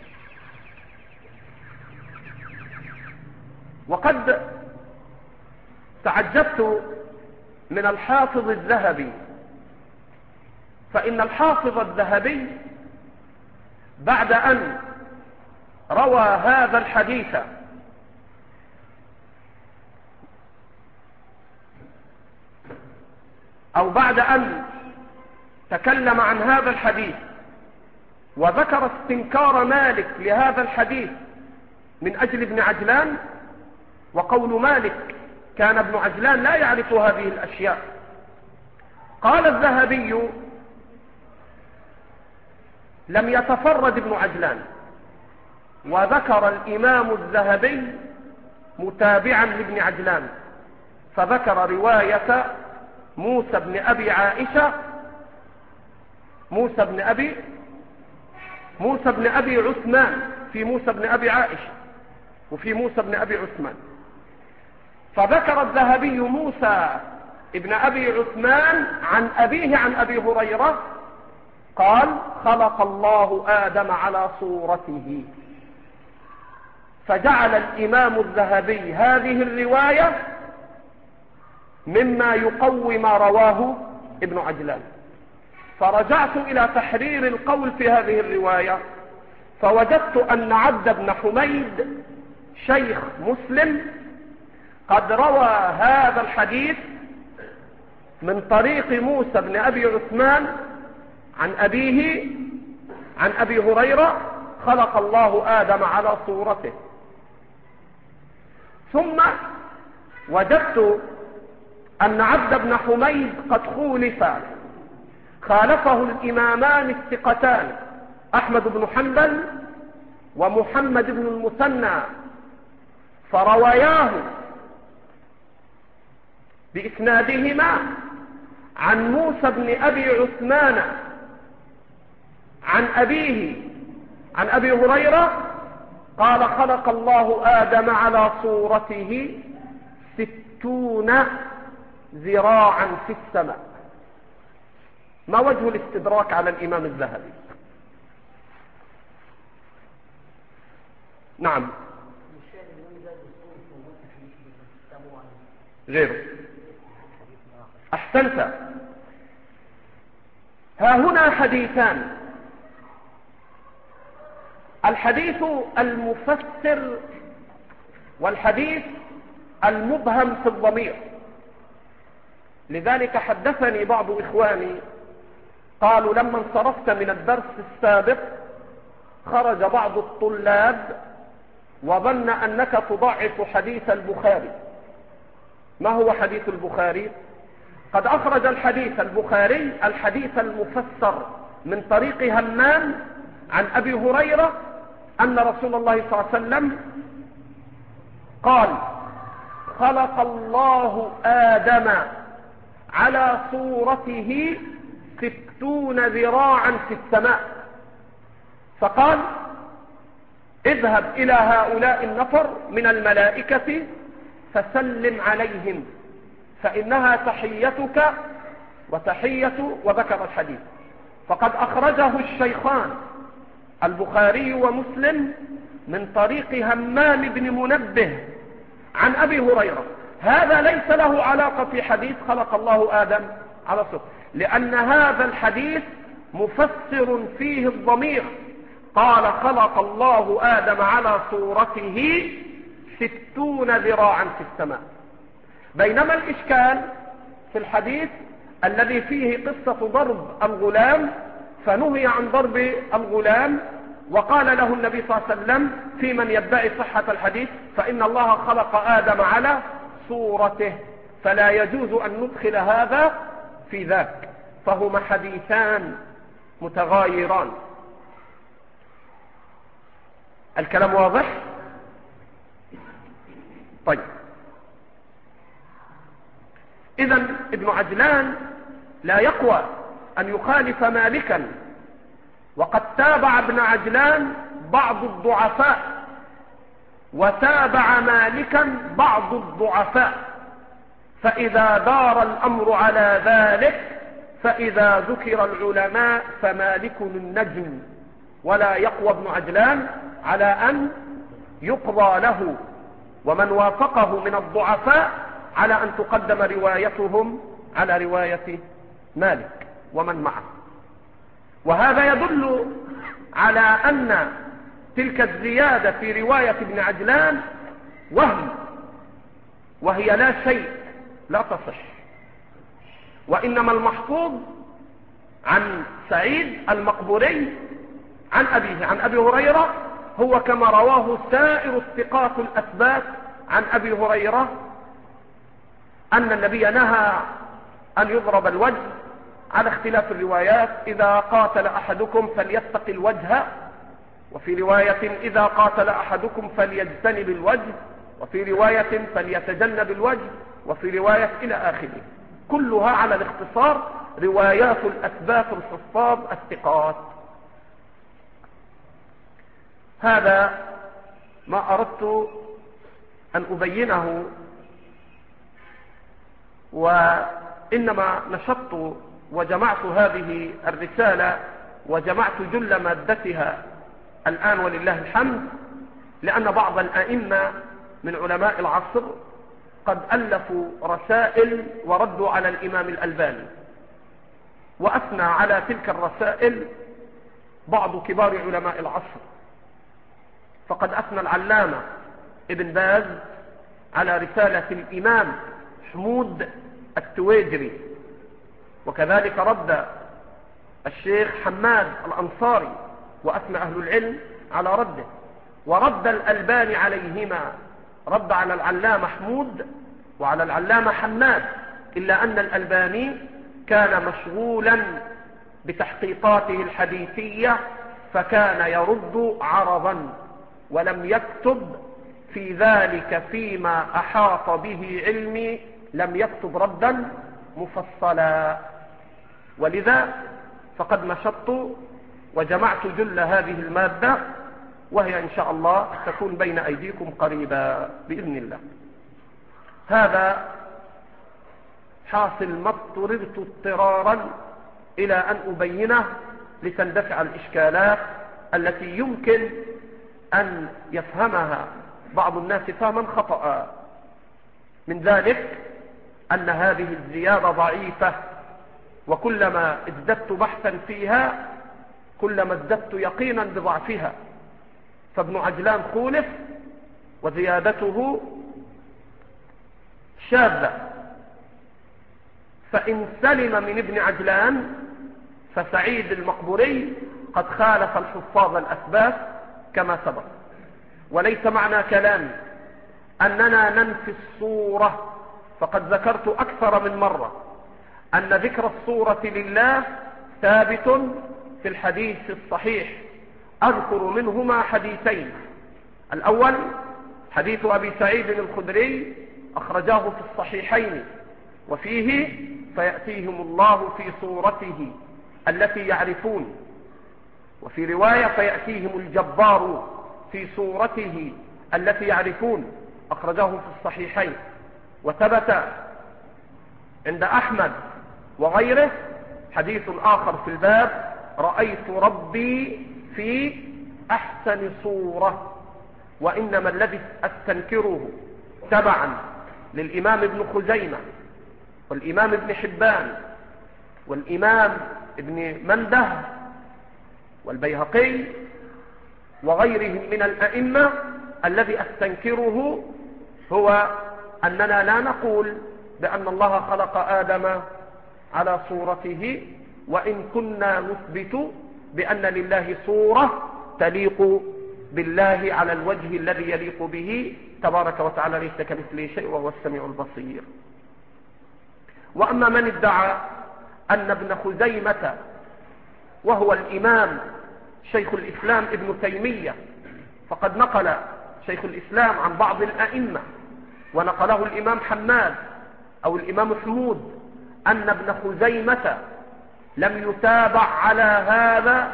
وقد تعجبت من الحافظ الذهبي، فإن الحافظ الذهبي بعد أن روى هذا الحديث أو بعد أن تكلم عن هذا الحديث وذكر استنكار مالك لهذا الحديث من أجل ابن عجلان، وقول مالك كان ابن عجلان لا يعرف هذه الأشياء، قال الذهبي: لم يتفرد ابن عجلان. وذكر الإمام الذهبي متابعا لابن عجلان، فذكر رواية موسى بن أبي عائشة موسى بن أبي موسى بن أبي عثمان في موسى بن أبي عائشة وفي موسى بن أبي عثمان. فذكر الذهبي موسى ابن أبي عثمان عن أبيه عن أبي هريرة قال: خلق الله آدم على صورته. فجعل الإمام الذهبي هذه الرواية مما يقوي ما رواه ابن عجلان. فرجعت إلى تحرير القول في هذه الرواية، فوجدت أن عبد بن حميد شيخ مسلم قد روى هذا الحديث من طريق موسى بن أبي عثمان عن أبيه عن أبي هريرة: خلق الله آدم على صورته. ثم وجدت أن عبد بن حميد قد خولف، خالفه الإمامان الثقتان أحمد بن حنبل ومحمد بن المثنى، فرواياه بإسنادهما عن موسى بن أبي عثمان عن أبيه عن أبي هريرة قال: خلق الله آدم على صورته ستون ذراعا في السماء. ما وجه الاستدراك على الإمام الذهبي؟ نعم، غيره. أحسنت. ها هنا حديثان: الحديث المفسر والحديث المبهم في الضمير. لذلك حدثني بعض إخواني قالوا: لما انصرفت من الدرس السابق خرج بعض الطلاب وظن أنك تضعف حديث البخاري. ما هو حديث البخاري؟ قد أخرج الحديث البخاري الحديث المفسر من طريق همام عن أبي هريرة أن رسول الله صلى الله عليه وسلم قال: خلق الله آدم على صورته ستون ذراعا في السماء. فقال: اذهب إلى هؤلاء النفر من الملائكة فسلم عليهم فإنها تحيتك وتحية، وذكر الحديث. فقد أخرجه الشيخان البخاري ومسلم من طريق همام بن منبه عن أبي هريرة. هذا ليس له علاقة في حديث خلق الله آدم على صورته، لأن هذا الحديث مفسر فيه الضمير. قال: خلق الله آدم على صورته ستون ذراعا في السماء. بينما الإشكال في الحديث الذي فيه قصة ضرب الغلام، فنهي عن ضرب الغلام، وقال له النبي صلى الله عليه وسلم في من يدعي صحة الحديث: فإن الله خلق آدم على صورته، فلا يجوز أن ندخل هذا في ذاك، فهما حديثان متغايران. الكلام واضح؟ طيب، إذن ابن عجلان لا يقوى أن يخالف مالكا، وقد تابع ابن عجلان بعض الضعفاء، وتابع مالكا بعض الضعفاء، فإذا دار الأمر على ذلك فإذا ذكر العلماء فمالك النجم، ولا يقوى ابن عجلان على أن يقضى له، ومن وافقه من الضعفاء على أن تقدم روايتهم على رواية مالك ومن معه. وهذا يدل على أن تلك الزيادة في رواية ابن عجلان وهم، وهي لا شيء، لا تصح، وإنما المحفوظ عن سعيد المقبوري عن أبيه عن أبي هريرة هو كما رواه سائر الثقات الأثبات عن أبي هريرة أن النبي نهى أن يضرب الوجه على اختلاف الروايات، إذا قاتل أحدكم فليتق الوجه، وفي رواية إذا قاتل أحدكم فليجتنب الوجه، وفي رواية فليتجنب الوجه، وفي رواية إلى آخره، كلها على الاختصار روايات الأثبات الحفاظ الثقات. هذا ما أردت أن أبينه، وإنما نشطت وجمعت هذه الرسالة وجمعت جل مادتها الآن ولله الحمد، لأن بعض الأئمة من علماء العصر قد ألفوا رسائل وردوا على الإمام الألباني، وأثنى على تلك الرسائل بعض كبار علماء العصر، فقد أثنى العلامة ابن باز على رسالة الإمام حمود التويجري، وكذلك رد الشيخ حماد الأنصاري وأثنى أهل العلم على رده، ورد الألباني عليهما، رد على العلامة حمود وعلى العلامة حماد، إلا أن الألباني كان مشغولا بتحقيقاته الحديثية فكان يرد عرضا، ولم يكتب في ذلك فيما أحاط به علمي، لم يكتب ردا مفصلا، ولذا فقد نشطت وجمعت جل هذه المادة، وهي إن شاء الله تكون بين أيديكم قريبا بإذن الله. هذا حاصل ما اضطررت اضطرارا إلى أن أبينه لتندفع الإشكالات التي يمكن أن يفهمها بعض الناس فهما خطأ. من ذلك أن هذه الزيادة ضعيفة، وكلما ازددت بحثا فيها كلما ازددت يقينا بضعفها، فابن عجلان خولف وزيادته شاذة، فإن سلم من ابن عجلان فسعيد المقبوري قد خالف الحفاظ الأثبات كما سبق. وليس معنى كلامي أننا ننفي الصورة، فقد ذكرت أكثر من مرة أن ذكر الصورة لله ثابت في الحديث الصحيح، أذكر منهما حديثين. الأول حديث أبي سعيد الخدري أخرجاه في الصحيحين، وفيه فيأتيهم الله في صورته التي يعرفون، وفي رواية فيأتيهم الجبار في صورته التي يعرفون، أخرجاه في الصحيحين. وثبت عند أحمد وغيره حديث آخر في الباب: رأيت ربي في أحسن صورة. وإنما الذي أستنكره تبعا للإمام ابن خزيمة والإمام ابن حبان والإمام ابن منده والبيهقي وغيرهم من الأئمة، الذي أستنكره هو أننا لا نقول بأن الله خلق آدم على صورته، وإن كنا نثبت بأن لله صورة تليق بالله على الوجه الذي يليق به تبارك وتعالى، ليس كمثله شيء وهو السميع البصير. وأما من ادعى أن ابن خزيمة وهو الإمام شيخ الإسلام ابن تيمية، فقد نقل شيخ الإسلام عن بعض الأئمة، ونقله الإمام حماد أو الإمام حمود أن ابن خزيمة لم يتابع على هذا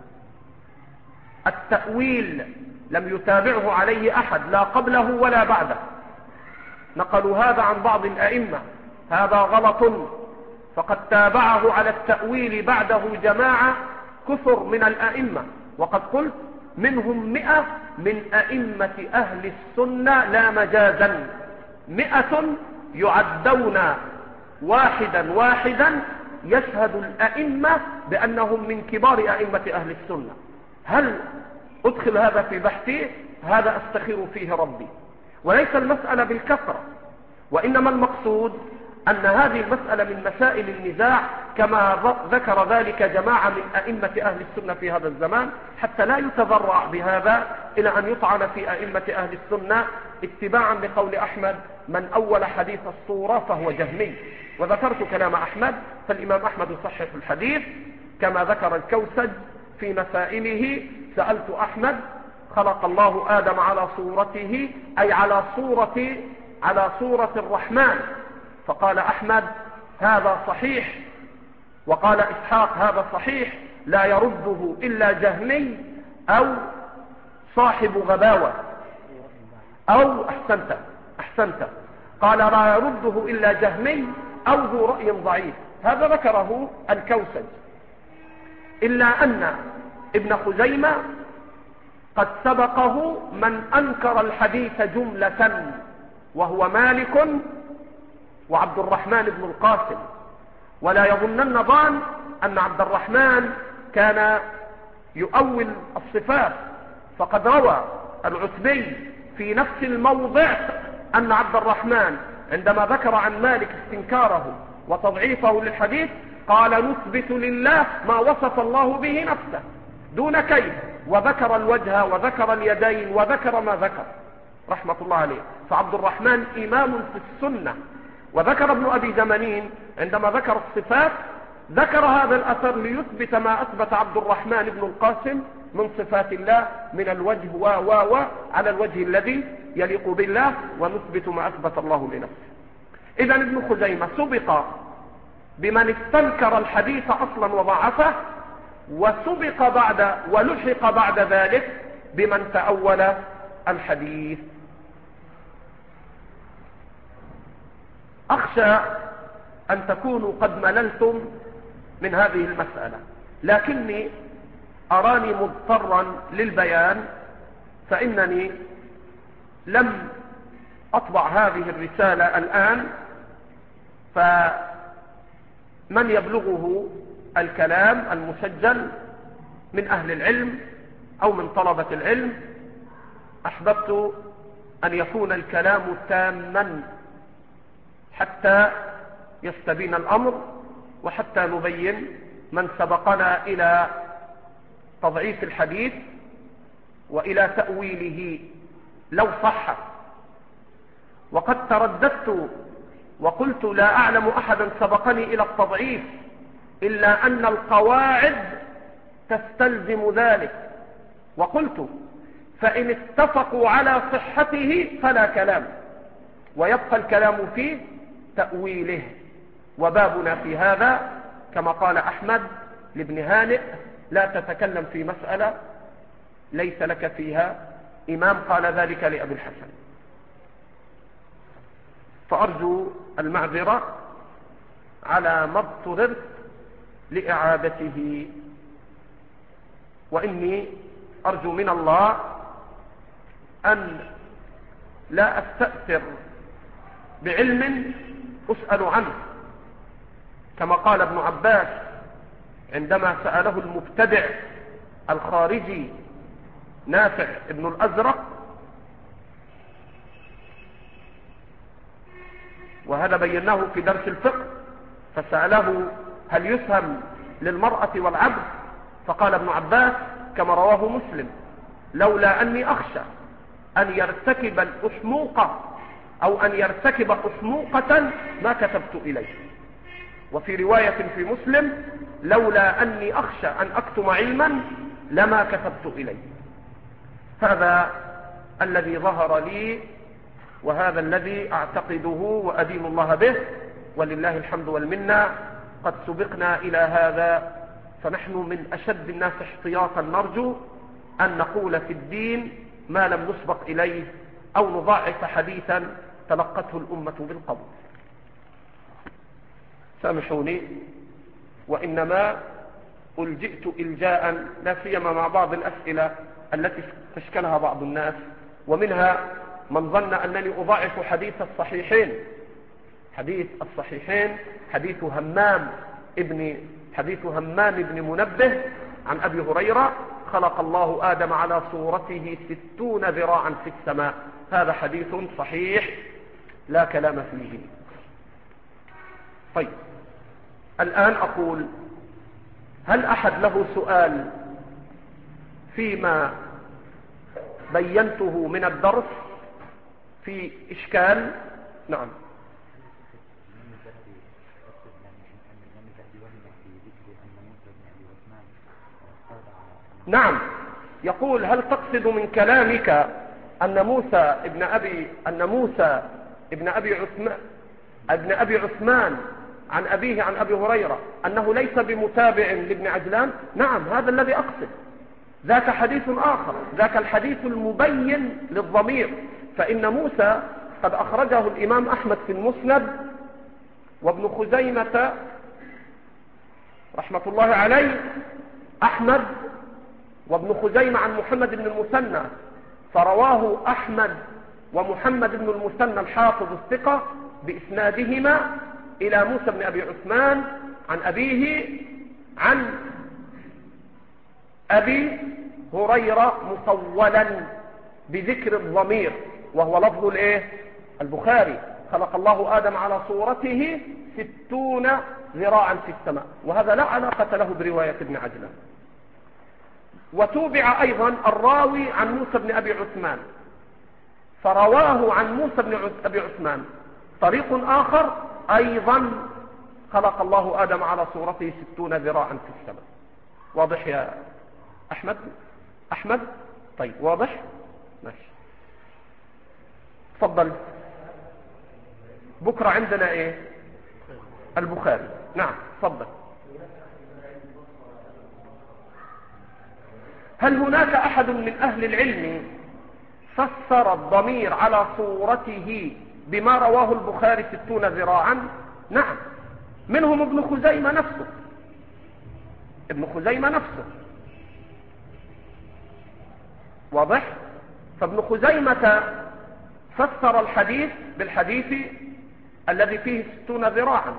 التأويل، لم يتابعه عليه أحد لا قبله ولا بعده. نقلوا هذا عن بعض الأئمة، هذا غلط، فقد تابعه على التأويل بعده جماعة كثر من الأئمة، وقد قلت منهم مئة من أئمة أهل السنة لا مجازا، مئة يعدون واحدا واحدا، يشهد الأئمة بأنهم من كبار أئمة أهل السنة. هل أدخل هذا في بحثي؟ هذا أستخير فيه ربي. وليس المسألة بالكثرة، وإنما المقصود أن هذه المسألة من مسائل النزاع، كما ذكر ذلك جماعة من أئمة أهل السنة في هذا الزمان، حتى لا يتذرع بهذا إلى أن يطعن في أئمة أهل السنة اتباعا لقول أحمد: من أول حديث الصورة فهو جهمي. وذكرت كلام أحمد، فالإمام أحمد يصحح الحديث كما ذكر الكوسج في مسائله: سألت أحمد: خلق الله آدم على صورته، أي على صورة على صورة الرحمن؟ فقال أحمد: هذا صحيح. وقال إسحاق: هذا صحيح، لا يرده إلا جهمي أو صاحب غباوة، أو أحسنت أحسنت قال: لا يرده إلا جهمي أو ذو رأي ضعيف. هذا ذكره الكوسج، إلا أن ابن خزيمة قد سبقه من أنكر الحديث جملة، وهو مالك وعبد الرحمن بن القاسم. ولا يظنن ظان أن عبد الرحمن كان يؤول الصفات، فقد روى العتبي في نفس الموضع أن عبد الرحمن عندما ذكر عن مالك استنكاره وتضعيفه للحديث قال: نثبت لله ما وصف الله به نفسه دون كيف، وذكر الوجه وذكر اليدين وذكر ما ذكر رحمة الله عليه. فعبد الرحمن إمام في السنة. وذكر ابن أبي زمانين عندما ذكر الصفات ذكر هذا الأثر ليثبت ما أثبت عبد الرحمن بن القاسم من صفات الله من الوجه و و و على الوجه الذي يليق بالله، ونثبت ما أثبت الله لنفسه. إذن ابن خزيمة سبق بمن استنكر الحديث أصلا وضعفه، وسبق بعد ولحق بعد ذلك بمن تأول الحديث. أخشى أن تكونوا قد مللتم من هذه المسألة، لكني أراني مضطرا للبيان، فإنني لم أطبع هذه الرسالة الآن، فمن يبلغه الكلام المسجل من أهل العلم أو من طلبة العلم أحببت أن يكون الكلام تاما حتى يستبين الأمر، وحتى نبين من سبقنا إلى تضعيف الحديث وإلى تأويله لو صح. وقد ترددت وقلت: لا أعلم أحدا سبقني إلى التضعيف، إلا أن القواعد تستلزم ذلك. وقلت: فإن اتفقوا على صحته فلا كلام، ويبقى الكلام في تأويله. وبابنا في هذا كما قال أحمد لابن هانئ: لا تتكلم في مسألة ليس لك فيها إمام. قال ذلك لأبي الحسن. فأرجو المعذرة على ما اضطررت لإعادته، وإني أرجو من الله أن لا أستأثر بعلم أسأل عنه، كما قال ابن عباس عندما سأله المبتدع الخارجي نافع ابن الأزرق، وهذا بيناه في درس الفقه، فسأله: هل يسهم للمرأة والعبد؟ فقال ابن عباس كما رواه مسلم: لولا أني أخشى أن يرتكب الأحموقة أو أن يرتكب أحموقة ما كتبت إليه. وفي رواية في مسلم: لولا أني أخشى أن أكتم علما لما كتبت إليه. هذا الذي ظهر لي وهذا الذي أعتقده وأدين الله به، ولله الحمد والمنة قد سبقنا إلى هذا، فنحن من أشد الناس احتياطا نرجو أن نقول في الدين ما لم نسبق إليه أو نضاعف حديثا تلقته الأمة بالقبول. سامحوني، وإنما ألجئت إلجاء لا سيما مع بعض الأسئلة التي تشكلها بعض الناس، ومنها من ظن أنني أضاعف حديث الصحيحين. حديث الصحيحين حديث همام ابن حديث همام ابن منبه عن أبي هريرة: خلق الله آدم على صورته ستون ذراعا في السماء. هذا حديث صحيح لا كلام فيه. طيب، الآن أقول: هل أحد له سؤال فيما بينته من الدرس؟ في إشكال؟ نعم. نعم، يقول: هل تقصد من كلامك أن موسى ابن أبي أن موسى ابن أبي عثمان ابن أبي عثمان عن أبيه عن أبي هريرة أنه ليس بمتابع لابن عجلان؟ نعم، هذا الذي أقصد. ذاك حديث آخر، ذاك الحديث المبين للضمير. فإن موسى قد أخرجه الإمام أحمد في المسند، وابن خزيمة رحمة الله عليه، أحمد وابن خزيمة عن محمد بن المثنى، فرواه أحمد ومحمد بن المثنى الحافظ الثقة بإسنادهما إلى موسى بن أبي عثمان عن أبيه عن أبي هريرة مطولا بذكر الضمير، وهو لفظ الايه؟ البخاري: خلق الله آدم على صورته ستون ذراعا في السماء. وهذا لا علاقة له برواية ابن عجلان. وتوبع أيضا الراوي عن موسى بن أبي عثمان، فرواه عن موسى بن أبي عثمان طريق آخر أيضا: خلق الله آدم على صورته ستون ذراعا في السماء. واضح يا أحمد؟ أحمد؟ طيب، واضح؟ ماشي، تفضل. بكرة عندنا إيه؟ البخاري. نعم، تفضل. هل هناك أحد من أهل العلم فسر الضمير على صورته بما رواه البخاري ستون ذراعا؟ نعم، منهم ابن خزيمة نفسه ابن خزيمة نفسه واضح؟ فابن خزيمة فسر الحديث بالحديث الذي فيه ستون ذراعا،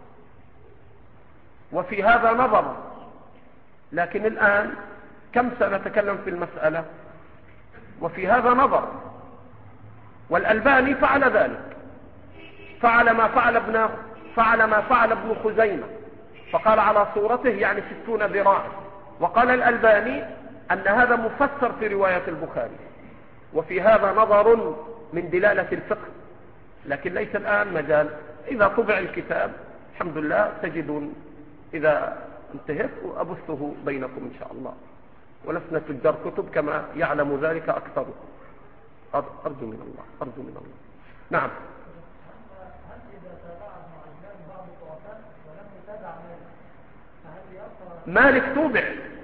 وفي هذا نظر. لكن الآن كم سنتكلم في المسألة؟ وفي هذا نظر. والألباني فعل ذلك، فعل ما فعل ابن فعل ما فعل ابن خزيمة، فقال على صورته يعني ستون ذراعا. وقال الألباني أن هذا مفسر في رواية البخاري، وفي هذا نظر من دلالة الفقه. لكن ليس الآن مجال. إذا طبع الكتاب الحمد لله تجدون، إذا انتهت أبثه بينكم إن شاء الله، ولسنا تجار كتب كما يعلم ذلك أكثركم. أرجو من الله أرجو من الله. نعم. هل إذا تابعت مع الإمام بعض الطرفات ولم يتابع مالك فهل يأثر؟ مالك توبع.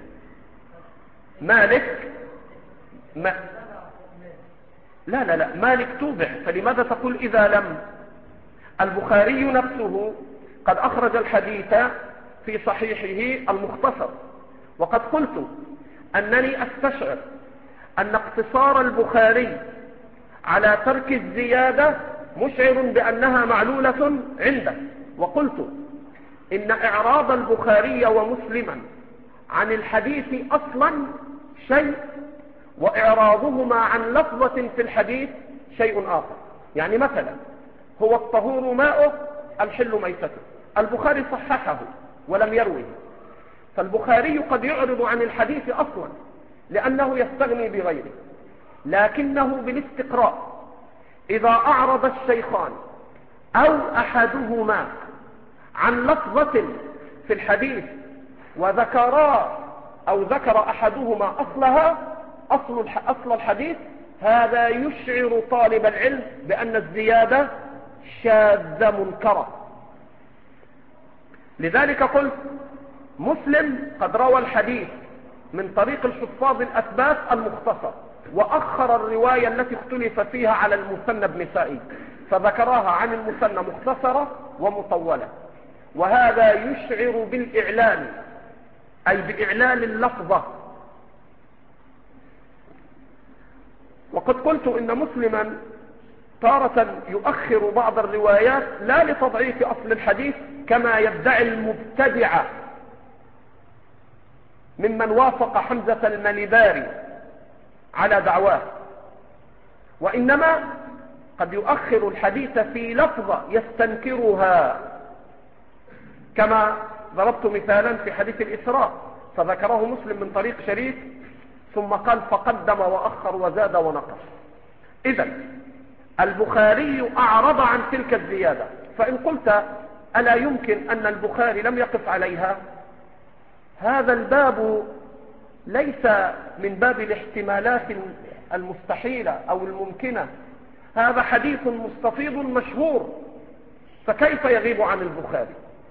مالك ما لا لا لا مالك توبع، فلماذا تقول إذا لم؟ البخاري نفسه قد أخرج الحديث في صحيحه المختصر، وقد قلت أنني أستشعر أن اقتصار البخاري على ترك الزيادة مشعر بأنها معلولة عنده. وقلت إن إعراض البخاري ومسلما عن الحديث أصلا شيء، وإعراضهما عن لفظة في الحديث شيء آخر. يعني مثلا هو الطهور ماؤه الحل ميتته، البخاري صححه ولم يروه، فالبخاري قد يعرض عن الحديث أصلا لأنه يستغني بغيره. لكنه بالاستقراء إذا أعرض الشيخان أو أحدهما عن لفظة في الحديث وذكرا أو ذكر أحدهما أصلها أصل أصل الحديث، هذا يشعر طالب العلم بأن الزيادة شاذة منكرة. لذلك قلت مسلم قد روى الحديث من طريق الحفاظ الأثبات المختصر، وأخر الرواية التي اختلف فيها على المثنى بن سعيد، فذكرها عن المثنى مختصرة ومطولة. وهذا يشعر بالإعلان، أي بإعلان اللفظة. وقد قلت إن مسلما تارة يؤخر بعض الروايات لا لتضعيف أصل الحديث كما يدعي المبتدعة ممن وافق حمزة المنباري على دعواه، وإنما قد يؤخر الحديث في لفظة يستنكرها، كما ضربت مثالا في حديث الإسراء فذكره مسلم من طريق شريك ثم قال فقدم وأخر وزاد ونقص. إذن البخاري أعرض عن تلك الزيادة. فإن قلت ألا يمكن أن البخاري لم يقف عليها، هذا الباب ليس من باب الاحتمالات المستحيلة أو الممكنة، هذا حديث مستفيض مشهور، فكيف يغيب عن البخاري؟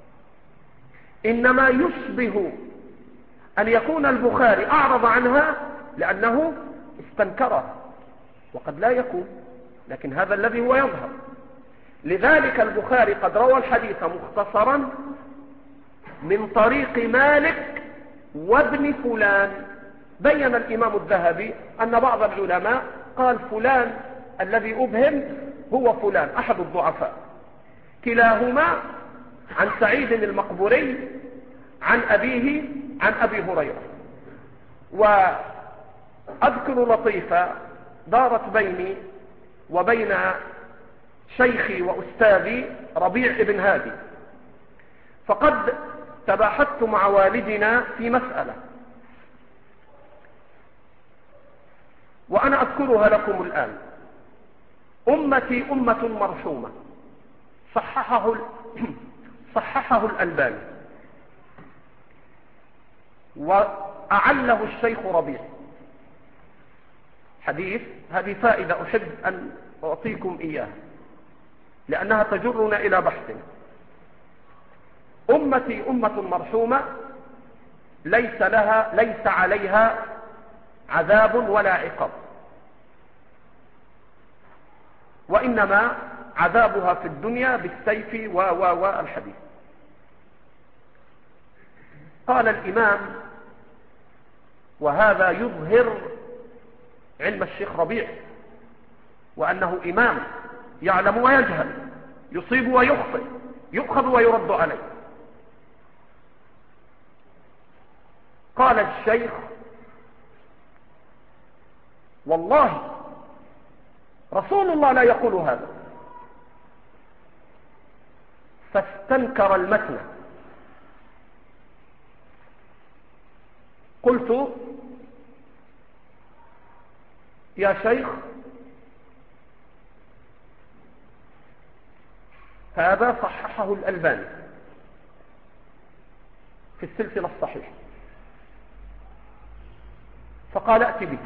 إنما يشبه أن يكون البخاري أعرض عنها لأنه استنكرها، وقد لا يكون، لكن هذا الذي هو يظهر. لذلك البخاري قد روى الحديث مختصرا من طريق مالك وابن فلان. بين الإمام الذهبي أن بعض العلماء قال فلان الذي أبهم هو فلان أحد الضعفاء، كلاهما عن سعيد المقبوري عن أبيه عن أبي هريرة. وأذكر لطيفة دارت بيني وبين شيخي وأستاذي ربيع ابن هادي، فقد تباحثت مع والدنا في مسألة وأنا أذكرها لكم الآن. أمتي أمة مرحومة، صححه صححه الألباني وأعله الشيخ ربيع. حديث، هذه فائدة أحب أن أعطيكم إياها لأنها تجرنا إلى بحثنا. أمتي أمة مرحومة ليس لها ليس عليها عذاب ولا عقاب، وإنما عذابها في الدنيا بالسيف و و والحديث. قال الإمام، وهذا يظهر علم الشيخ ربيع وأنه إمام يعلم ويجهل، يصيب ويخطئ، يؤخذ ويرد عليه. قال الشيخ والله رسول الله لا يقول هذا، فاستنكر المتن. قلت يا شيخ هذا صححه الألباني في السلسلة الصحيحة، فقال ائت به.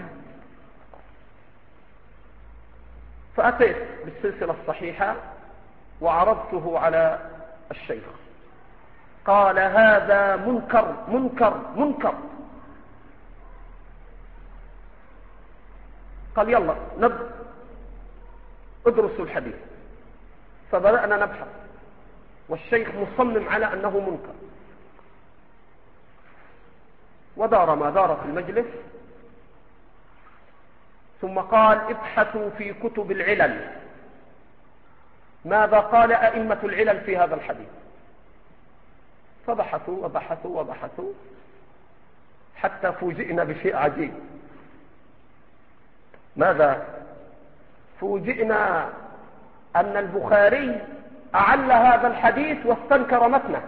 فأتيت بالسلسلة الصحيحة وعرضته على الشيخ، قال هذا منكر منكر منكر. قال يلا نب ادرسوا الحديث. فبدأنا نبحث والشيخ مصمم على أنه منكر، ودار ما دار في المجلس، ثم قال ابحثوا في كتب العلل ماذا قال أئمة العلل في هذا الحديث. فبحثوا وبحثوا وبحثوا حتى فوجئنا بشيء عجيب. ماذا؟ فوجئنا أن البخاري أعل هذا الحديث واستنكر متنه.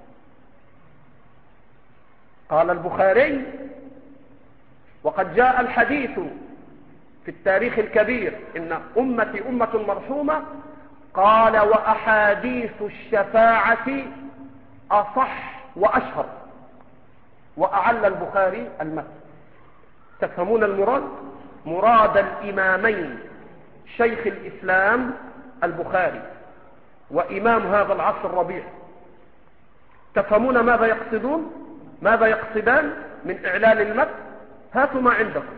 قال البخاري وقد جاء الحديث في التاريخ الكبير إن أمتي أمة مرحومة، قال وأحاديث الشفاعة أصح وأشهر، وأعل البخاري المتن. تفهمون المراد؟ مراد الإمامين شيخ الإسلام البخاري وإمام هذا العصر ربيع. تفهمون ماذا يقصدون؟ ماذا يقصدان من إعلان المتن؟ هاتوا ما عندكم.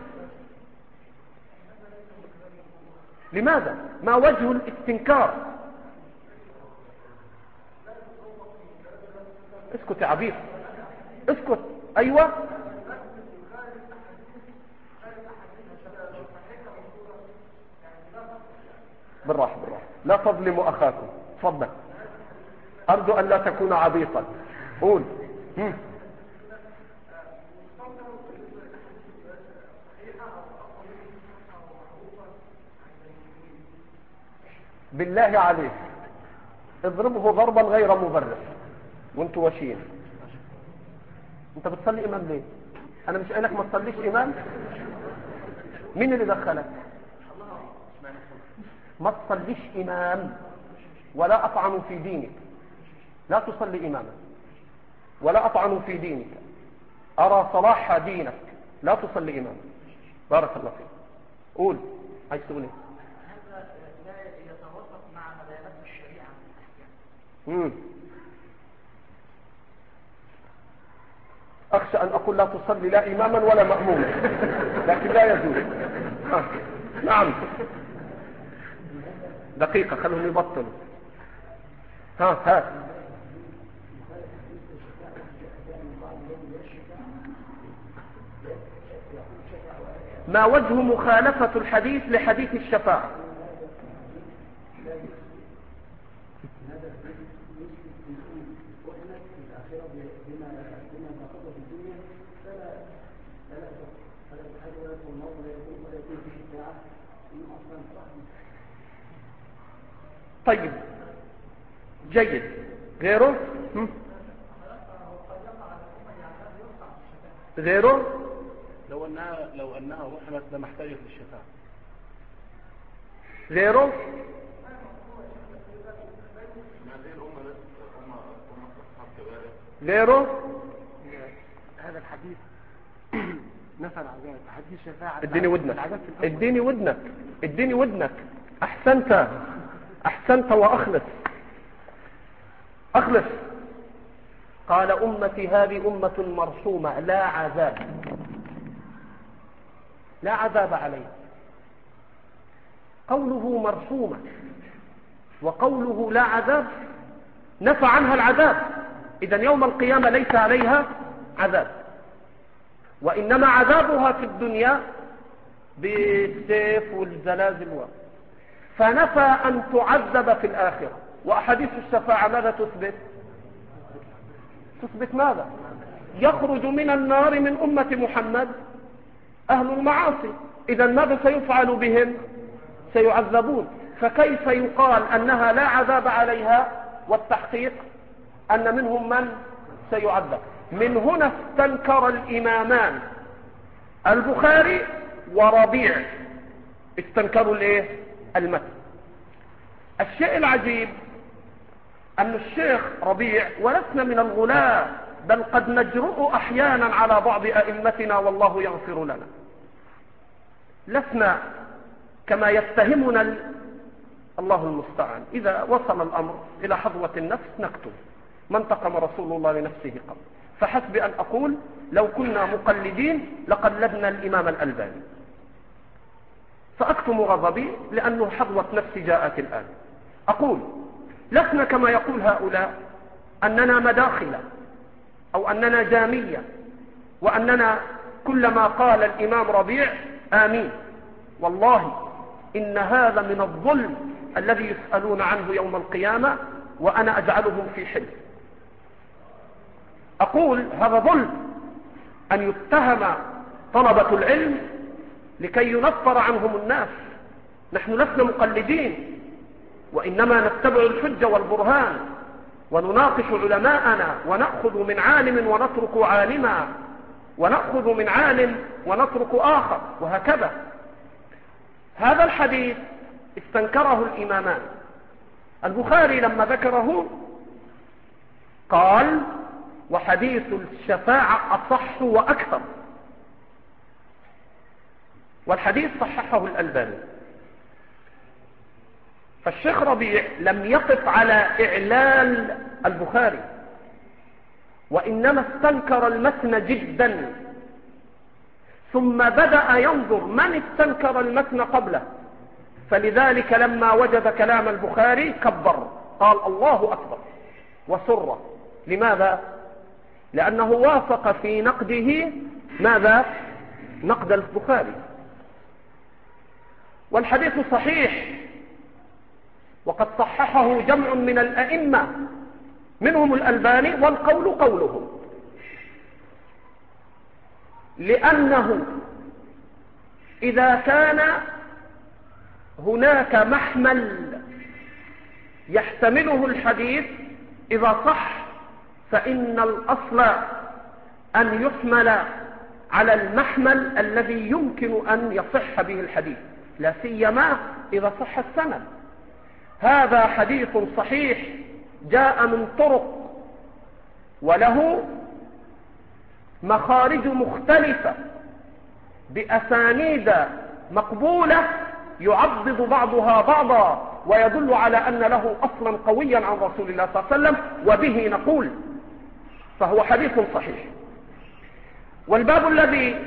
لماذا؟ ما وجه الاستنكار؟ اسكت يا عبيد، اسكت. أيوة، بالراحة بالراحة، لا تظلموا أخاكم. تفضل، أرجو أن لا تكون عبيطا. قول. هم. بالله عليك اضربه ضربا غير مبرر وانتوا وشين. انت بتصلي امام ليه؟ انا مش قايلك ما تصليش امام؟ مين اللي دخلك؟ ما تصليش امام ولا اطعن في دينك. لا تصلي اماما ولا اطعن في دينك. ارى صلاح دينك، لا تصلي اماما. بارك الله فيك. قول، عايز تقول ايه؟ هذا لا يتوافق مع مبادئ الشريعه والاحكام. امم اخشى ان اقول لا تصلي لا اماما ولا مأموما، لكن لا يجوز. آه. نعم، دقيقة خلهم يبطلوا. ها ها ما وجه مخالفة الحديث لحديث الشفاعة؟ طيب جيد. غيره؟ هم؟ غيره؟ لو انها لو انها رحمت لما احتاجت للشفاعة. غيره؟ غيره؟ هذا الحديث نفى العذاب، حديث شفاعة. اديني ودنك، اديني ودنك، اديني ودنك. احسنت احسنت واخلص اخلص. قال امتي هذه امة مرحومة لا عذاب، لا عذاب عليه. قوله مرحومة وقوله لا عذاب نفى عنها العذاب. اذن يوم القيامة ليس عليها عذاب، وانما عذابها في الدنيا بالسيف والزلازل و... فنفى ان تعذب في الاخرة. واحاديث الشفاعة ماذا تثبت؟ تثبت ماذا؟ يخرج من النار من امة محمد اهل المعاصي. اذا ماذا سيفعل بهم؟ سيعذبون. فكيف يقال انها لا عذاب عليها والتحقيق ان منهم من سيعذب؟ من هنا استنكر الامامان البخاري وربيع، استنكروا الايه؟ المتن. الشيء العجيب ان الشيخ ربيع، ولسنا من الغلاة بل قد نجرؤ احيانا على بعض ائمتنا والله يغفر لنا، لسنا كما يتهمنا ال... الله المستعان. اذا وصل الامر الى حظوة النفس نكتب ما انتقم رسول الله لنفسه قبل. فحسب ان اقول لو كنا مقلدين لقلدنا الامام الالباني. فاكتم غضبي لانه حظوة نفسي جاءت الان. اقول لسنا كما يقول هؤلاء اننا مداخلة او اننا جامية واننا كلما قال الامام ربيع امين. والله ان هذا من الظلم الذي يسألون عنه يوم القيامة وانا اجعلهم في حل. اقول هذا ظلم ان يتهم طلبة العلم لكي ينفر عنهم الناس. نحن لسنا مقلدين وانما نتبع الحجة والبرهان ونناقش علماءنا ونأخذ من عالم ونترك عالما ونأخذ من عالم ونترك آخر وهكذا. هذا الحديث استنكره الإمامان. البخاري لما ذكره قال وحديث الشفاعة أصح وأكثر. والحديث صححه الألباني. فالشيخ ربيع لم يقف على إعلال البخاري، وإنما استنكر المتن جدا، ثم بدأ ينظر من استنكر المتن قبله، فلذلك لما وجد كلام البخاري كبر، قال الله أكبر وسر. لماذا؟ لأنه وافق في نقده ماذا؟ نقد البخاري. والحديث صحيح، وقد صححه جمع من الأئمة منهم الألباني، والقول قولهم، لأنه إذا كان هناك محمل يحتمله الحديث إذا صح، فإن الأصل أن يحمل على المحمل الذي يمكن أن يصح به الحديث، لا سيما إذا صح السند. هذا حديث صحيح جاء من طرق وله مخارج مختلفة بأسانيد مقبولة يعضد بعضها بعضا، ويدل على أن له أصلا قويا عن رسول الله صلى الله عليه وسلم، وبه نقول، فهو حديث صحيح. والباب الذي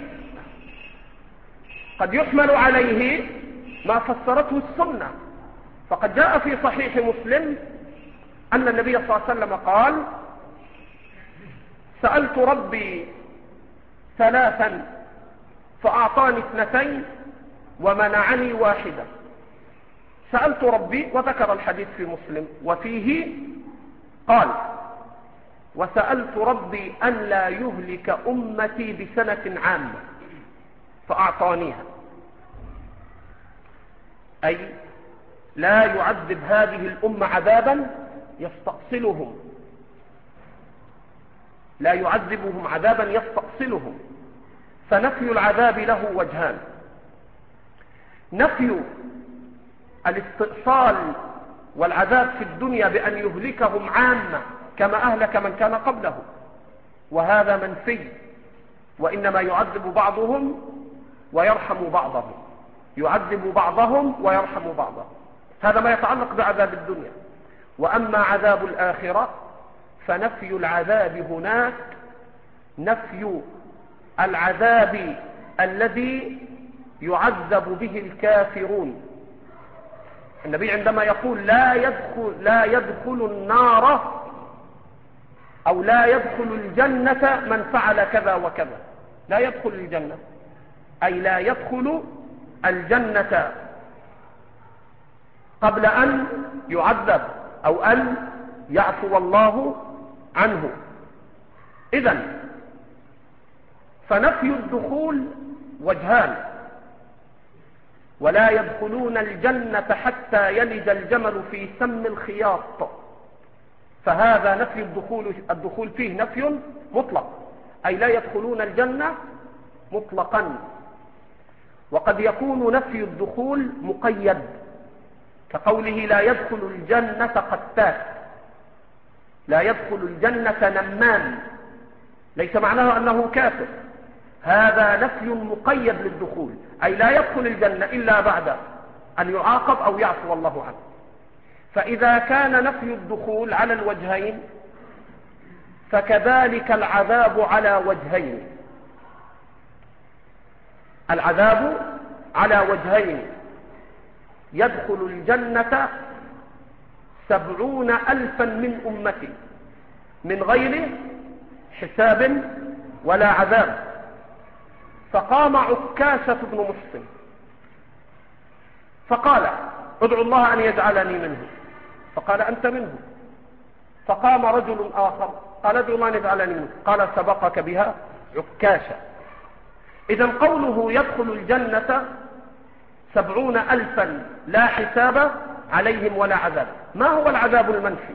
قد يحمل عليه ما فسرته السنة، فقد جاء في صحيح مسلم أن النبي صلى الله عليه وسلم قال: سألت ربي ثلاثا فأعطاني اثنتين ومنعني واحدة. سألت ربي، وذكر الحديث في مسلم، وفيه قال: وسألت ربي أن لا يهلك أمتي بسنة عامة فأعطانيها، أي لا يعذب هذه الأمة عذابا يستأصلهم، لا يعذبهم عذابا يستأصلهم. فنفي العذاب له وجهان: نفي الاستئصال والعذاب في الدنيا بأن يهلكهم عامة كما أهلك من كان قبله، وهذا منفي، وإنما يعذب بعضهم ويرحم بعضهم، يعذب بعضهم ويرحم بعضهم. هذا ما يتعلق بعذاب الدنيا. وأما عذاب الآخرة فنفي العذاب هناك نفي العذاب الذي يعذب به الكافرون. النبي عندما يقول لا يدخل, لا يدخل النار أو لا يدخل الجنة من فعل كذا وكذا، لا يدخل الجنة أي لا يدخل الجنة قبل أن يعذب أو أن يعفو الله عنه. إذن فنفي الدخول وجهان: ولا يدخلون الجنة حتى يلج الجمل في سم الخياط، فهذا نفي الدخول, الدخول فيه نفي مطلق، أي لا يدخلون الجنة مطلقا. وقد يكون نفي الدخول مقيد، كقوله لا يدخل الجنة قتات، لا يدخل الجنة نمام، ليس معناه أنه كافر، هذا نفي مقيد للدخول، أي لا يدخل الجنة إلا بعد أن يعاقب أو يعفو الله عنه. فإذا كان نفي الدخول على الوجهين فكذلك العذاب على وجهين، العذاب على وجهين: يدخل الجنة سبعون ألفا من أمتي من غير حساب ولا عذاب. فقام عكاشة بن محصن فقال: ادعو الله أن يجعلني منه، فقال: أنت منه. فقام رجل آخر قال: ادعو الله أن يجعلني منه، قال: سبقك بها عكاشة. إذن قوله يدخل الجنة سبعون ألفا لا حساب عليهم ولا عذاب، ما هو العذاب المنفي؟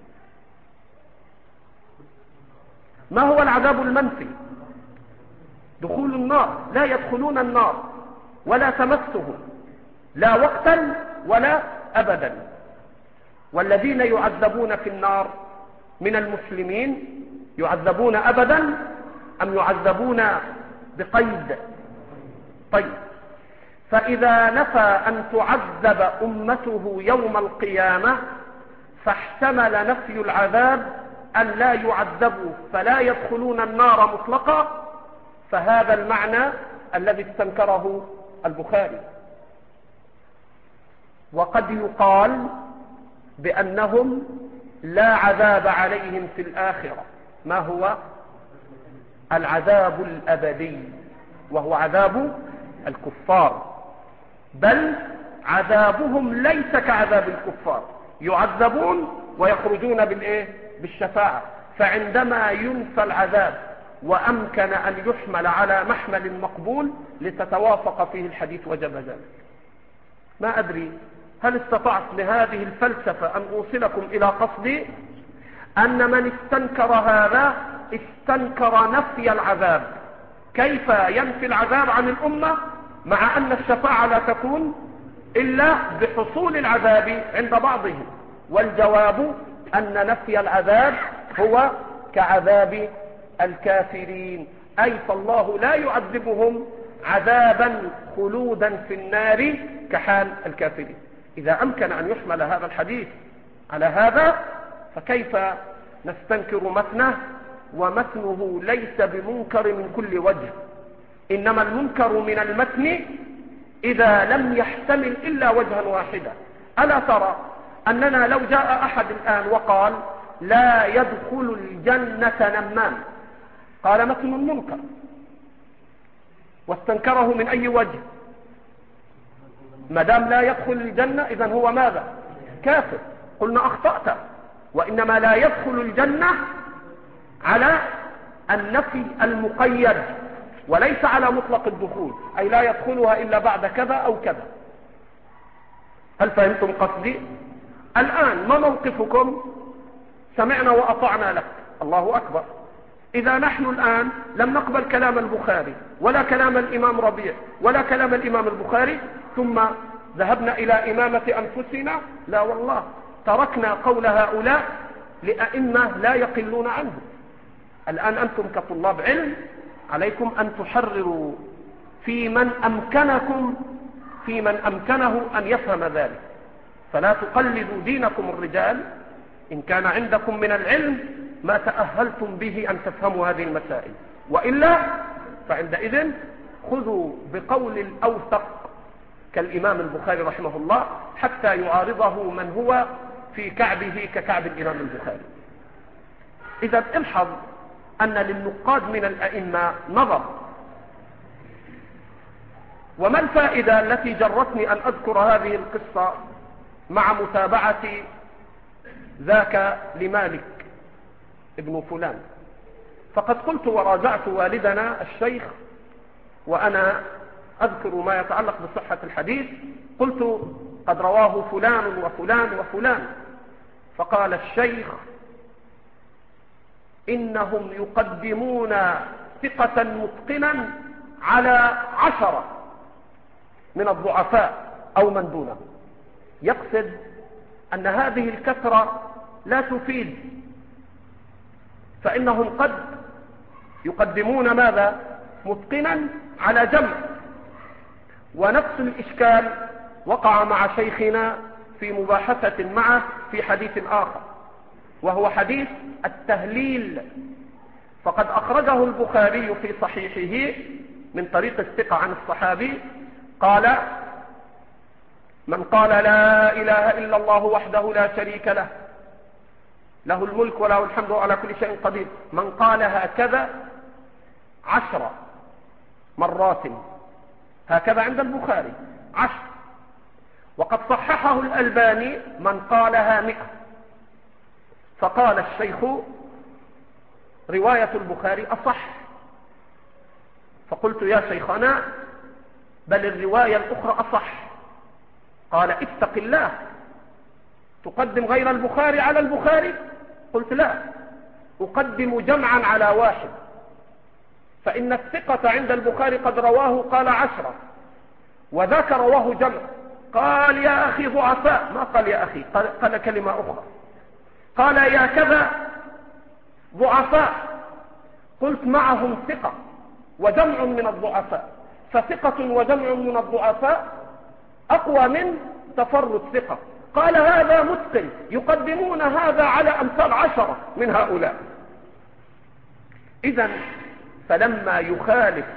ما هو العذاب المنفي؟ دخول النار، لا يدخلون النار ولا تمسهم لا وقتا ولا أبدا. والذين يعذبون في النار من المسلمين يعذبون أبدا أم يعذبون بقيد؟ طيب، فإذا نفى أن تعذب أمته يوم القيامة فاحتمل نفي العذاب أن لا يعذبوا فلا يدخلون النار مطلقا، فهذا المعنى الذي استنكره البخاري. وقد يقال بأنهم لا عذاب عليهم في الآخرة، ما هو العذاب الأبدي، وهو عذاب الكفار، بل عذابهم ليس كعذاب الكفار، يعذبون ويخرجون بالإيه؟ بالشفاعة. فعندما ينفى العذاب وأمكن أن يحمل على محمل مقبول لتتوافق فيه الحديث وجب ذلك. ما أدري هل استطعت لهذه الفلسفة أن أوصلكم إلى قصدي أن من استنكر هذا استنكر نفي العذاب. كيف ينفي العذاب عن الأمة مع أن الشفاعة لا تكون إلا بحصول العذاب عند بعضهم؟ والجواب أن نفي العذاب هو كعذاب الكافرين، أي فالله لا يعذبهم عذابا خلودا في النار كحال الكافرين. إذا أمكن أن يحمل هذا الحديث على هذا فكيف نستنكر متنه ومتنه ليس بمنكر من كل وجه، إنما المنكر من المتن إذا لم يحتمل إلا وجها واحدا. ألا ترى أننا لو جاء أحد الآن وقال لا يدخل الجنة نمام، قال متن منكر واستنكره من أي وجه؟ ما دام لا يدخل الجنة إذن هو ماذا؟ كافر. قلنا أخطأت، وإنما لا يدخل الجنة على النفي المقيد وليس على مطلق الدخول، أي لا يدخلها إلا بعد كذا أو كذا. هل فهمتم قصدي؟ الآن ما موقفكم؟ سمعنا وأطعنا لك، الله أكبر. إذا نحن الآن لم نقبل كلام البخاري ولا كلام الإمام ربيع ولا كلام الإمام البخاري ثم ذهبنا إلى إمامة أنفسنا، لا والله، تركنا قول هؤلاء لأئمة لا يقلون عنه. الآن أنتم كطلاب علم عليكم أن تحرروا في من أمكنكم في من أمكنه أن يفهم ذلك، فلا تقلدوا دينكم الرجال. إن كان عندكم من العلم ما تأهلتم به أن تفهموا هذه المسائل، وإلا فعندئذ خذوا بقول الأوثق كالإمام البخاري رحمه الله حتى يعارضه من هو في كعبه ككعب الإمام البخاري. إذا الحظ أن للنقاد من الأئمة نظر. وما الفائدة التي جرتني أن أذكر هذه القصة مع متابعة ذاك لمالك ابن فلان؟ فقد قلت وراجعت والدنا الشيخ وأنا أذكر ما يتعلق بصحة الحديث، قلت قد رواه فلان وفلان وفلان، فقال الشيخ إنهم يقدمون ثقة متقنا على عشرة من الضعفاء أو من دونه. يقصد أن هذه الكثرة لا تفيد، فإنهم قد يقدمون ماذا؟ متقنا على جمع. ونفس الإشكال وقع مع شيخنا في مباحثة معه في حديث آخر، وهو حديث التهليل. فقد أخرجه البخاري في صحيحه من طريق الثقة عن الصحابي قال: من قال لا إله إلا الله وحده لا شريك له له الملك وله الحمد على كل شيء قدير، من قال هكذا عشر مرات، هكذا عند البخاري عشر. وقد صححه الألباني من قالها مئة. فقال الشيخ رواية البخاري أصح. فقلت يا شيخنا بل الرواية الأخرى أصح. قال اتق الله، تقدم غير البخاري على البخاري؟ قلت لا، أقدم جمعا على واحد، فإن الثقة عند البخاري قد رواه قال عشرة، وذاك رواه جمع. قال يا أخي ضعفاء، ما قال يا أخي، قال, قال كلمة أخرى، قال يا كذا ضعفاء. قلت معهم ثقة وجمع من الضعفاء، فثقة وجمع من الضعفاء أقوى من تفرد ثقة. قال هذا متقن، يقدمون هذا على أمثال عشرة من هؤلاء. إذن فلما يخالف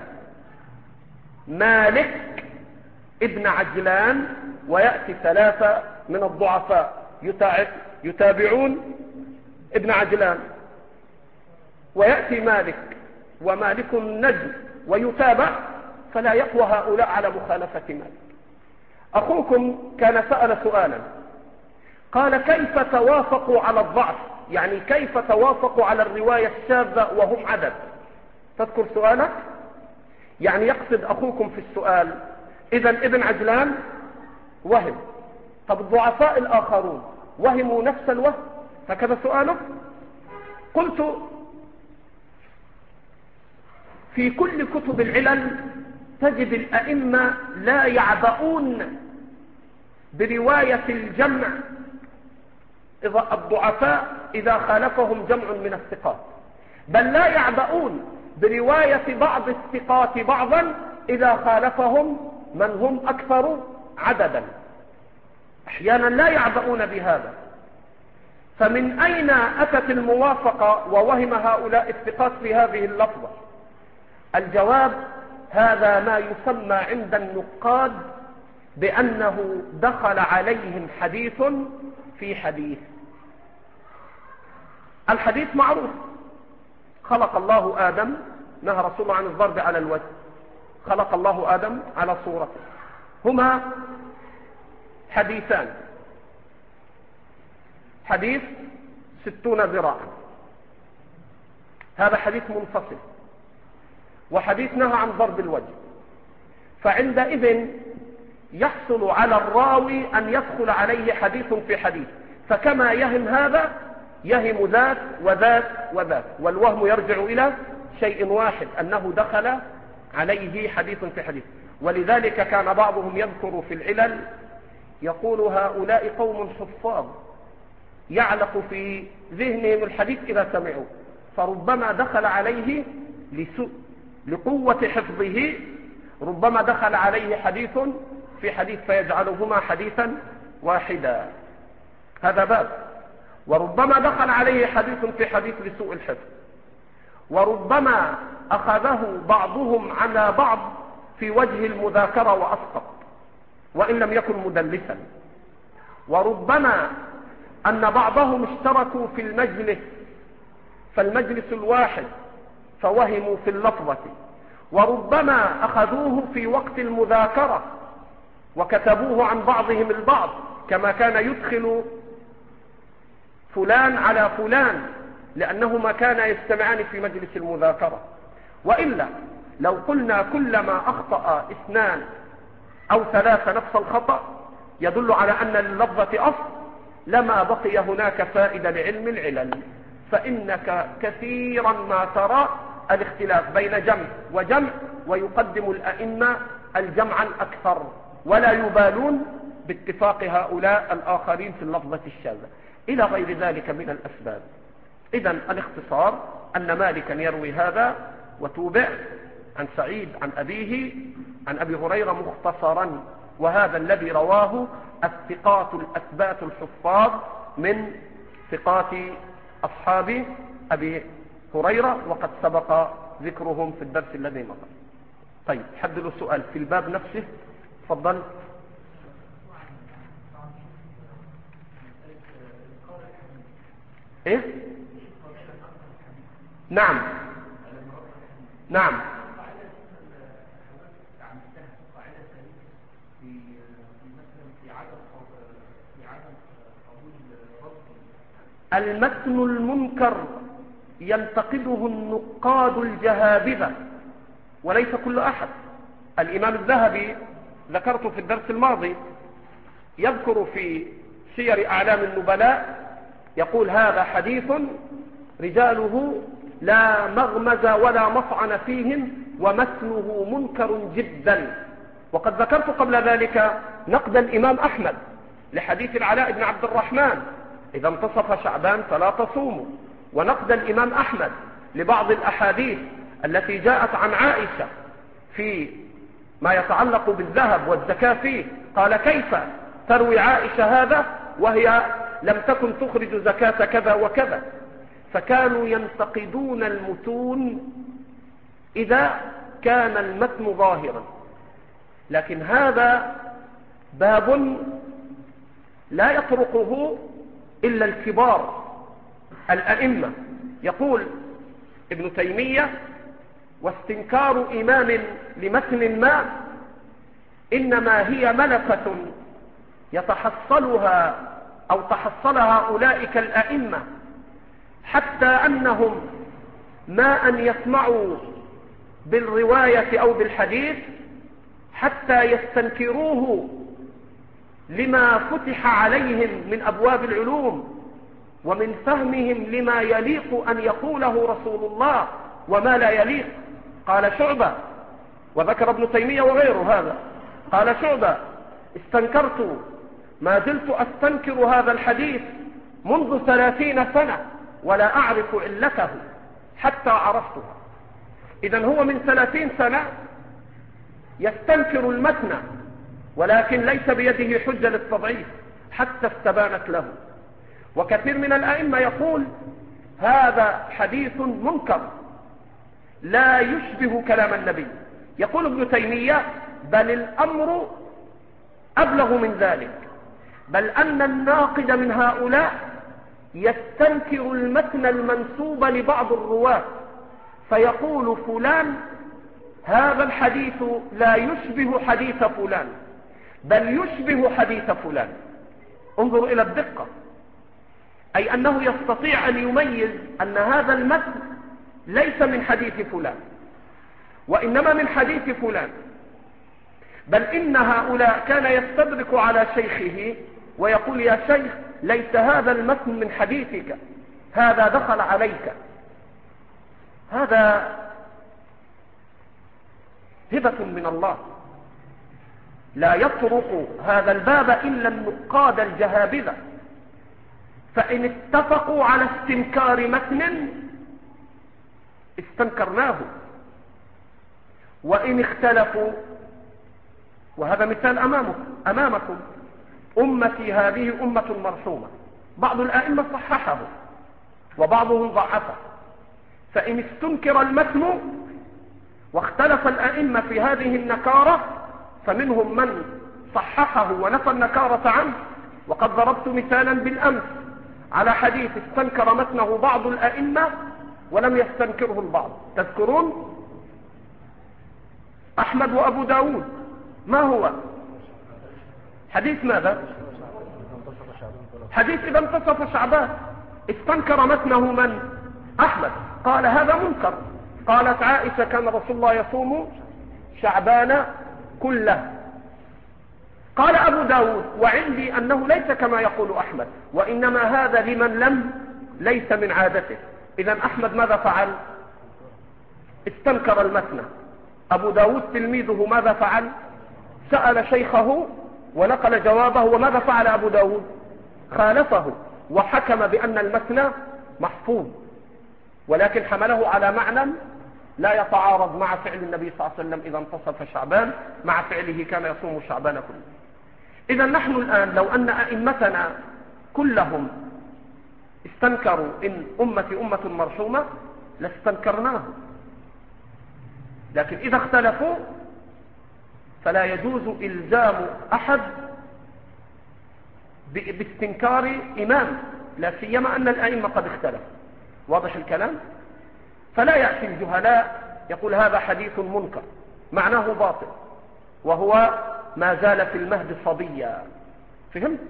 مالك ابن عجلان ويأتي ثلاثة من الضعفاء يتابعون ابن عجلان، ويأتي مالك ومالك النجم ويتابع، فلا يقوى هؤلاء على مخالفة مالك. أخوكم كان سأل سؤالا، قال كيف توافقوا على الضعف؟ يعني كيف توافقوا على الرواية الشاذة وهم عدد؟ تذكر سؤالك؟ يعني يقصد أخوكم في السؤال إذن ابن عجلان وهم، طب الضعفاء الآخرون وهموا نفس الوهم؟ هكذا سؤاله. قلت في كل كتب العلل تجد الأئمة لا يعبؤون برواية الجمع إذا الضعفاء إذا خالفهم جمع من الثقات، بل لا يعبؤون برواية بعض الثقات بعضا إذا خالفهم من هم أكثر عددا، أحيانا لا يعبؤون بهذا. فمن أين أتت الموافقة ووهم هؤلاء الثقات في هذه اللفظة؟ الجواب هذا ما يسمى عند النقاد بأنه دخل عليهم حديث في حديث. الحديث معروف، خلق الله آدم، نهى رسول عن الضرب على الوجه، خلق الله آدم على صورته. هما حديثان، حديث ستون ذراعا، هذا حديث منفصل، وحديث نهى عن ضرب الوجه. فعندئذ يحصل على الراوي أن يدخل عليه حديث في حديث، فكما يهم هذا يهم ذاك وذاك وذاك، والوهم يرجع إلى شيء واحد، أنه دخل عليه حديث في حديث. ولذلك كان بعضهم يذكر في العلل يقول هؤلاء قوم حفاظ يعلق في ذهنهم الحديث إذا سمعوا، فربما دخل عليه لسوء لقوة حفظه، ربما دخل عليه حديث في حديث فيجعلهما حديثا واحدا، هذا باب. وربما دخل عليه حديث في حديث لسوء الحفظ، وربما أخذه بعضهم على بعض في وجه المذاكرة وأسقط وإن لم يكن مدلسا، وربما أن بعضهم اشتركوا في المجلس فالمجلس الواحد فوهموا في اللفظة، وربما أخذوه في وقت المذاكرة وكتبوه عن بعضهم البعض، كما كان يدخل فلان على فلان لأنهما كانا يجتمعان في مجلس المذاكرة. وإلا لو قلنا كلما أخطأ اثنان أو ثلاثة نفس الخطأ يدل على أن اللفظة أصل، لما بقي هناك فائدة لعلم العلل. فإنك كثيرا ما ترى الاختلاف بين جمع وجمع، ويقدم الأئمة الجمع الأكثر ولا يبالون باتفاق هؤلاء الآخرين في اللفظة الشاذة إلى غير ذلك من الأسباب. إذن الاختصار أن مالكا يروي هذا وتوبع عن سعيد عن أبيه عن أبي هريرة مختصرا، وهذا الذي رواه الثقات الأثبات الحفاظ من ثقات أصحاب أبي هريرة، وقد سبق ذكرهم في الدرس الذي مضى. طيب حد له سؤال في الباب نفسه؟ تفضل. ايه نعم نعم المتن المنكر ينتقده النقاد الجهابذة وليس كل أحد. الإمام الذهبي ذكرته في الدرس الماضي يذكر في سير أعلام النبلاء يقول هذا حديث رجاله لا مغمز ولا مطعن فيهم ومتنه منكر جدا. وقد ذكرت قبل ذلك نقد الإمام أحمد لحديث العلاء بن عبد الرحمن إذا انتصف شعبان فلا تصوموا، ونقد الإمام أحمد لبعض الأحاديث التي جاءت عن عائشة في ما يتعلق بالذهب والزكاة فيه. قال كيف تروي عائشة هذا وهي لم تكن تخرج زكاة كذا وكذا. فكانوا ينتقدون المتون إذا كان المتن ظاهرا. لكن هذا باب لا يطرقه إلا الكبار الأئمة. يقول ابن تيمية: واستنكار إمام لمتن ما إنما هي ملكة يتحصلها أو تحصلها أولئك الأئمة، حتى أنهم ما أن يسمعوا بالرواية أو بالحديث حتى يستنكروه لما فتح عليهم من أبواب العلوم ومن فهمهم لما يليق أن يقوله رسول الله وما لا يليق. قال شعبة، وذكر ابن تيمية وغيره هذا، قال شعبة: استنكرت ما زلت أستنكر هذا الحديث منذ ثلاثين سنة ولا أعرف علته حتى عرفته. إذن هو من ثلاثين سنة يستنكر المتن، ولكن ليس بيده حجة للتضعيف حتى استبانت له. وكثير من الأئمة يقول هذا حديث منكر لا يشبه كلام النبي. يقول ابن تيمية: بل الأمر أبلغ من ذلك، بل أن الناقد من هؤلاء يستنكر المتن المنسوب لبعض الرواة فيقول فلان هذا الحديث لا يشبه حديث فلان، بل يشبه حديث فلان. انظروا إلى الدقة، أي أنه يستطيع أن يميز أن هذا المتن ليس من حديث فلان وإنما من حديث فلان. بل إن هؤلاء كان يستدرك على شيخه ويقول: يا شيخ، ليس هذا المتن من حديثك، هذا دخل عليك. هذا هبة من الله، لا يطرق هذا الباب إلا النقاد الجهابذة. فإن اتفقوا على استنكار متن استنكرناه، وإن اختلفوا، وهذا مثال أمامكم, أمامكم أمتي هذه أمة مرحومة، بعض الآئمة صححه وبعضهم ضعفه. فإن استنكر المتن واختلف الآئمة في هذه النكارة فمنهم من صححه ونفى النكارة عنه. وقد ضربت مثالا بالأمس على حديث استنكر متنه بعض الآئمة ولم يستنكره البعض. تذكرون أحمد وأبو داود؟ ما هو حديث ماذا؟ حديث إذا انتصف شعبان. استنكر متنه من؟ أحمد، قال هذا منكر. قالت عائشة: كان رسول الله يصوم شعبان كله. قال أبو داود: وعندي أنه ليس كما يقول أحمد، وإنما هذا لمن لم ليس من عادته. إذن أحمد ماذا فعل؟ استنكر المتن. أبو داود تلميذه ماذا فعل؟ سأل شيخه ونقل جوابه، وماذا فعل أبو داود؟ خالفه وحكم بأن المتن محفوظ، ولكن حمله على معنى لا يتعارض مع فعل النبي صلى الله عليه وسلم إذا انتصف شعبان، مع فعله كان يصوم شعبان كله. إذا نحن الآن لو أن أئمتنا كلهم استنكروا إن أمتي أمة مرحومة لاستنكرناه، لكن إذا اختلفوا فلا يجوز إلزام أحد باستنكار إمام، لا سيما أن الأئمة قد اختلفوا. واضح الكلام؟ فلا يأتي الجهلاء يقول هذا حديث منكر معناه باطل وهو ما زال في المهد صبيا. فهمت؟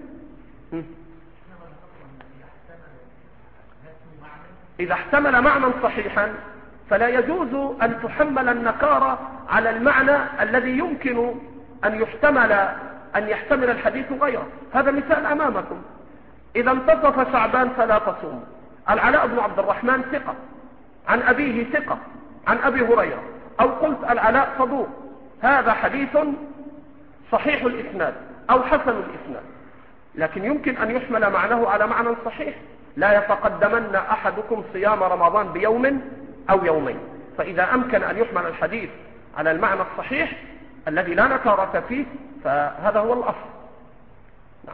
إذا احتمل معنى صحيحا فلا يجوز أن تحمل النكارة على المعنى الذي يمكن أن يحتمل أن يحتمل الحديث غيره. هذا مثال أمامكم. إذا انتصف شعبان فلا تصوم. العلاء بن عبد الرحمن ثقة، عن أبيه ثقة، عن أبي هريرة، أو قلت العلاء صدوق، هذا حديث صحيح الإسناد أو حسن الإسناد، لكن يمكن أن يحمل معناه على معنى صحيح. لا يتقدمن أحدكم صيام رمضان بيوم أو يومين. فإذا أمكن أن يحمل الحديث على المعنى الصحيح الذي لا نكارة فيه فهذا هو الأصل. نعم.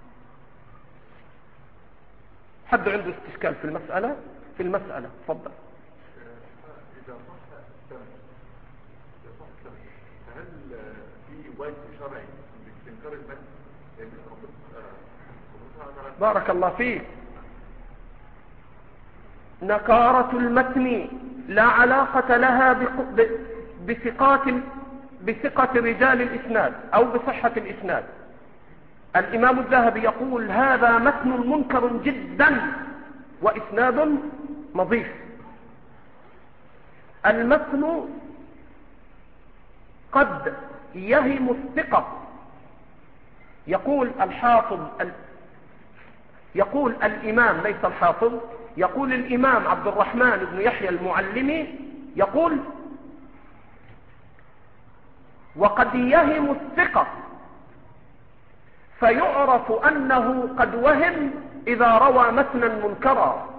حد عنده استشكال في المسألة؟ في المسألة تفضل. إذا صح السند إذا صح السند هل في وجه شرعي لاستنكار المتن؟ بارك الله فيك. نكارة المتن لا علاقة لها بثقات بثقة رجال الإسناد أو بصحة الإسناد. الإمام الذهبي يقول هذا متن منكر جدا وإسناد نظيف. المتن قد يهم الثقة. يقول الحافظ يقول الإمام ليس الحافظ، يقول الإمام عبد الرحمن بن يحيى المعلمي يقول وقد يهم الثقة فيعرف أنه قد وهم إذا روى متنا منكرا.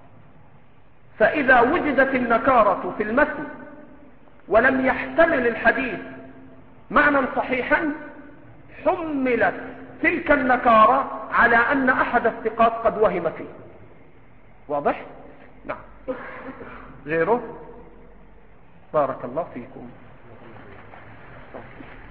فإذا وجدت النكارة في المتن ولم يحتمل الحديث معنى صحيحا حملت تلك النكارة على أن أحد الثقات قد وهم فيه. واضح؟ نعم. غيره؟ بارك الله فيكم.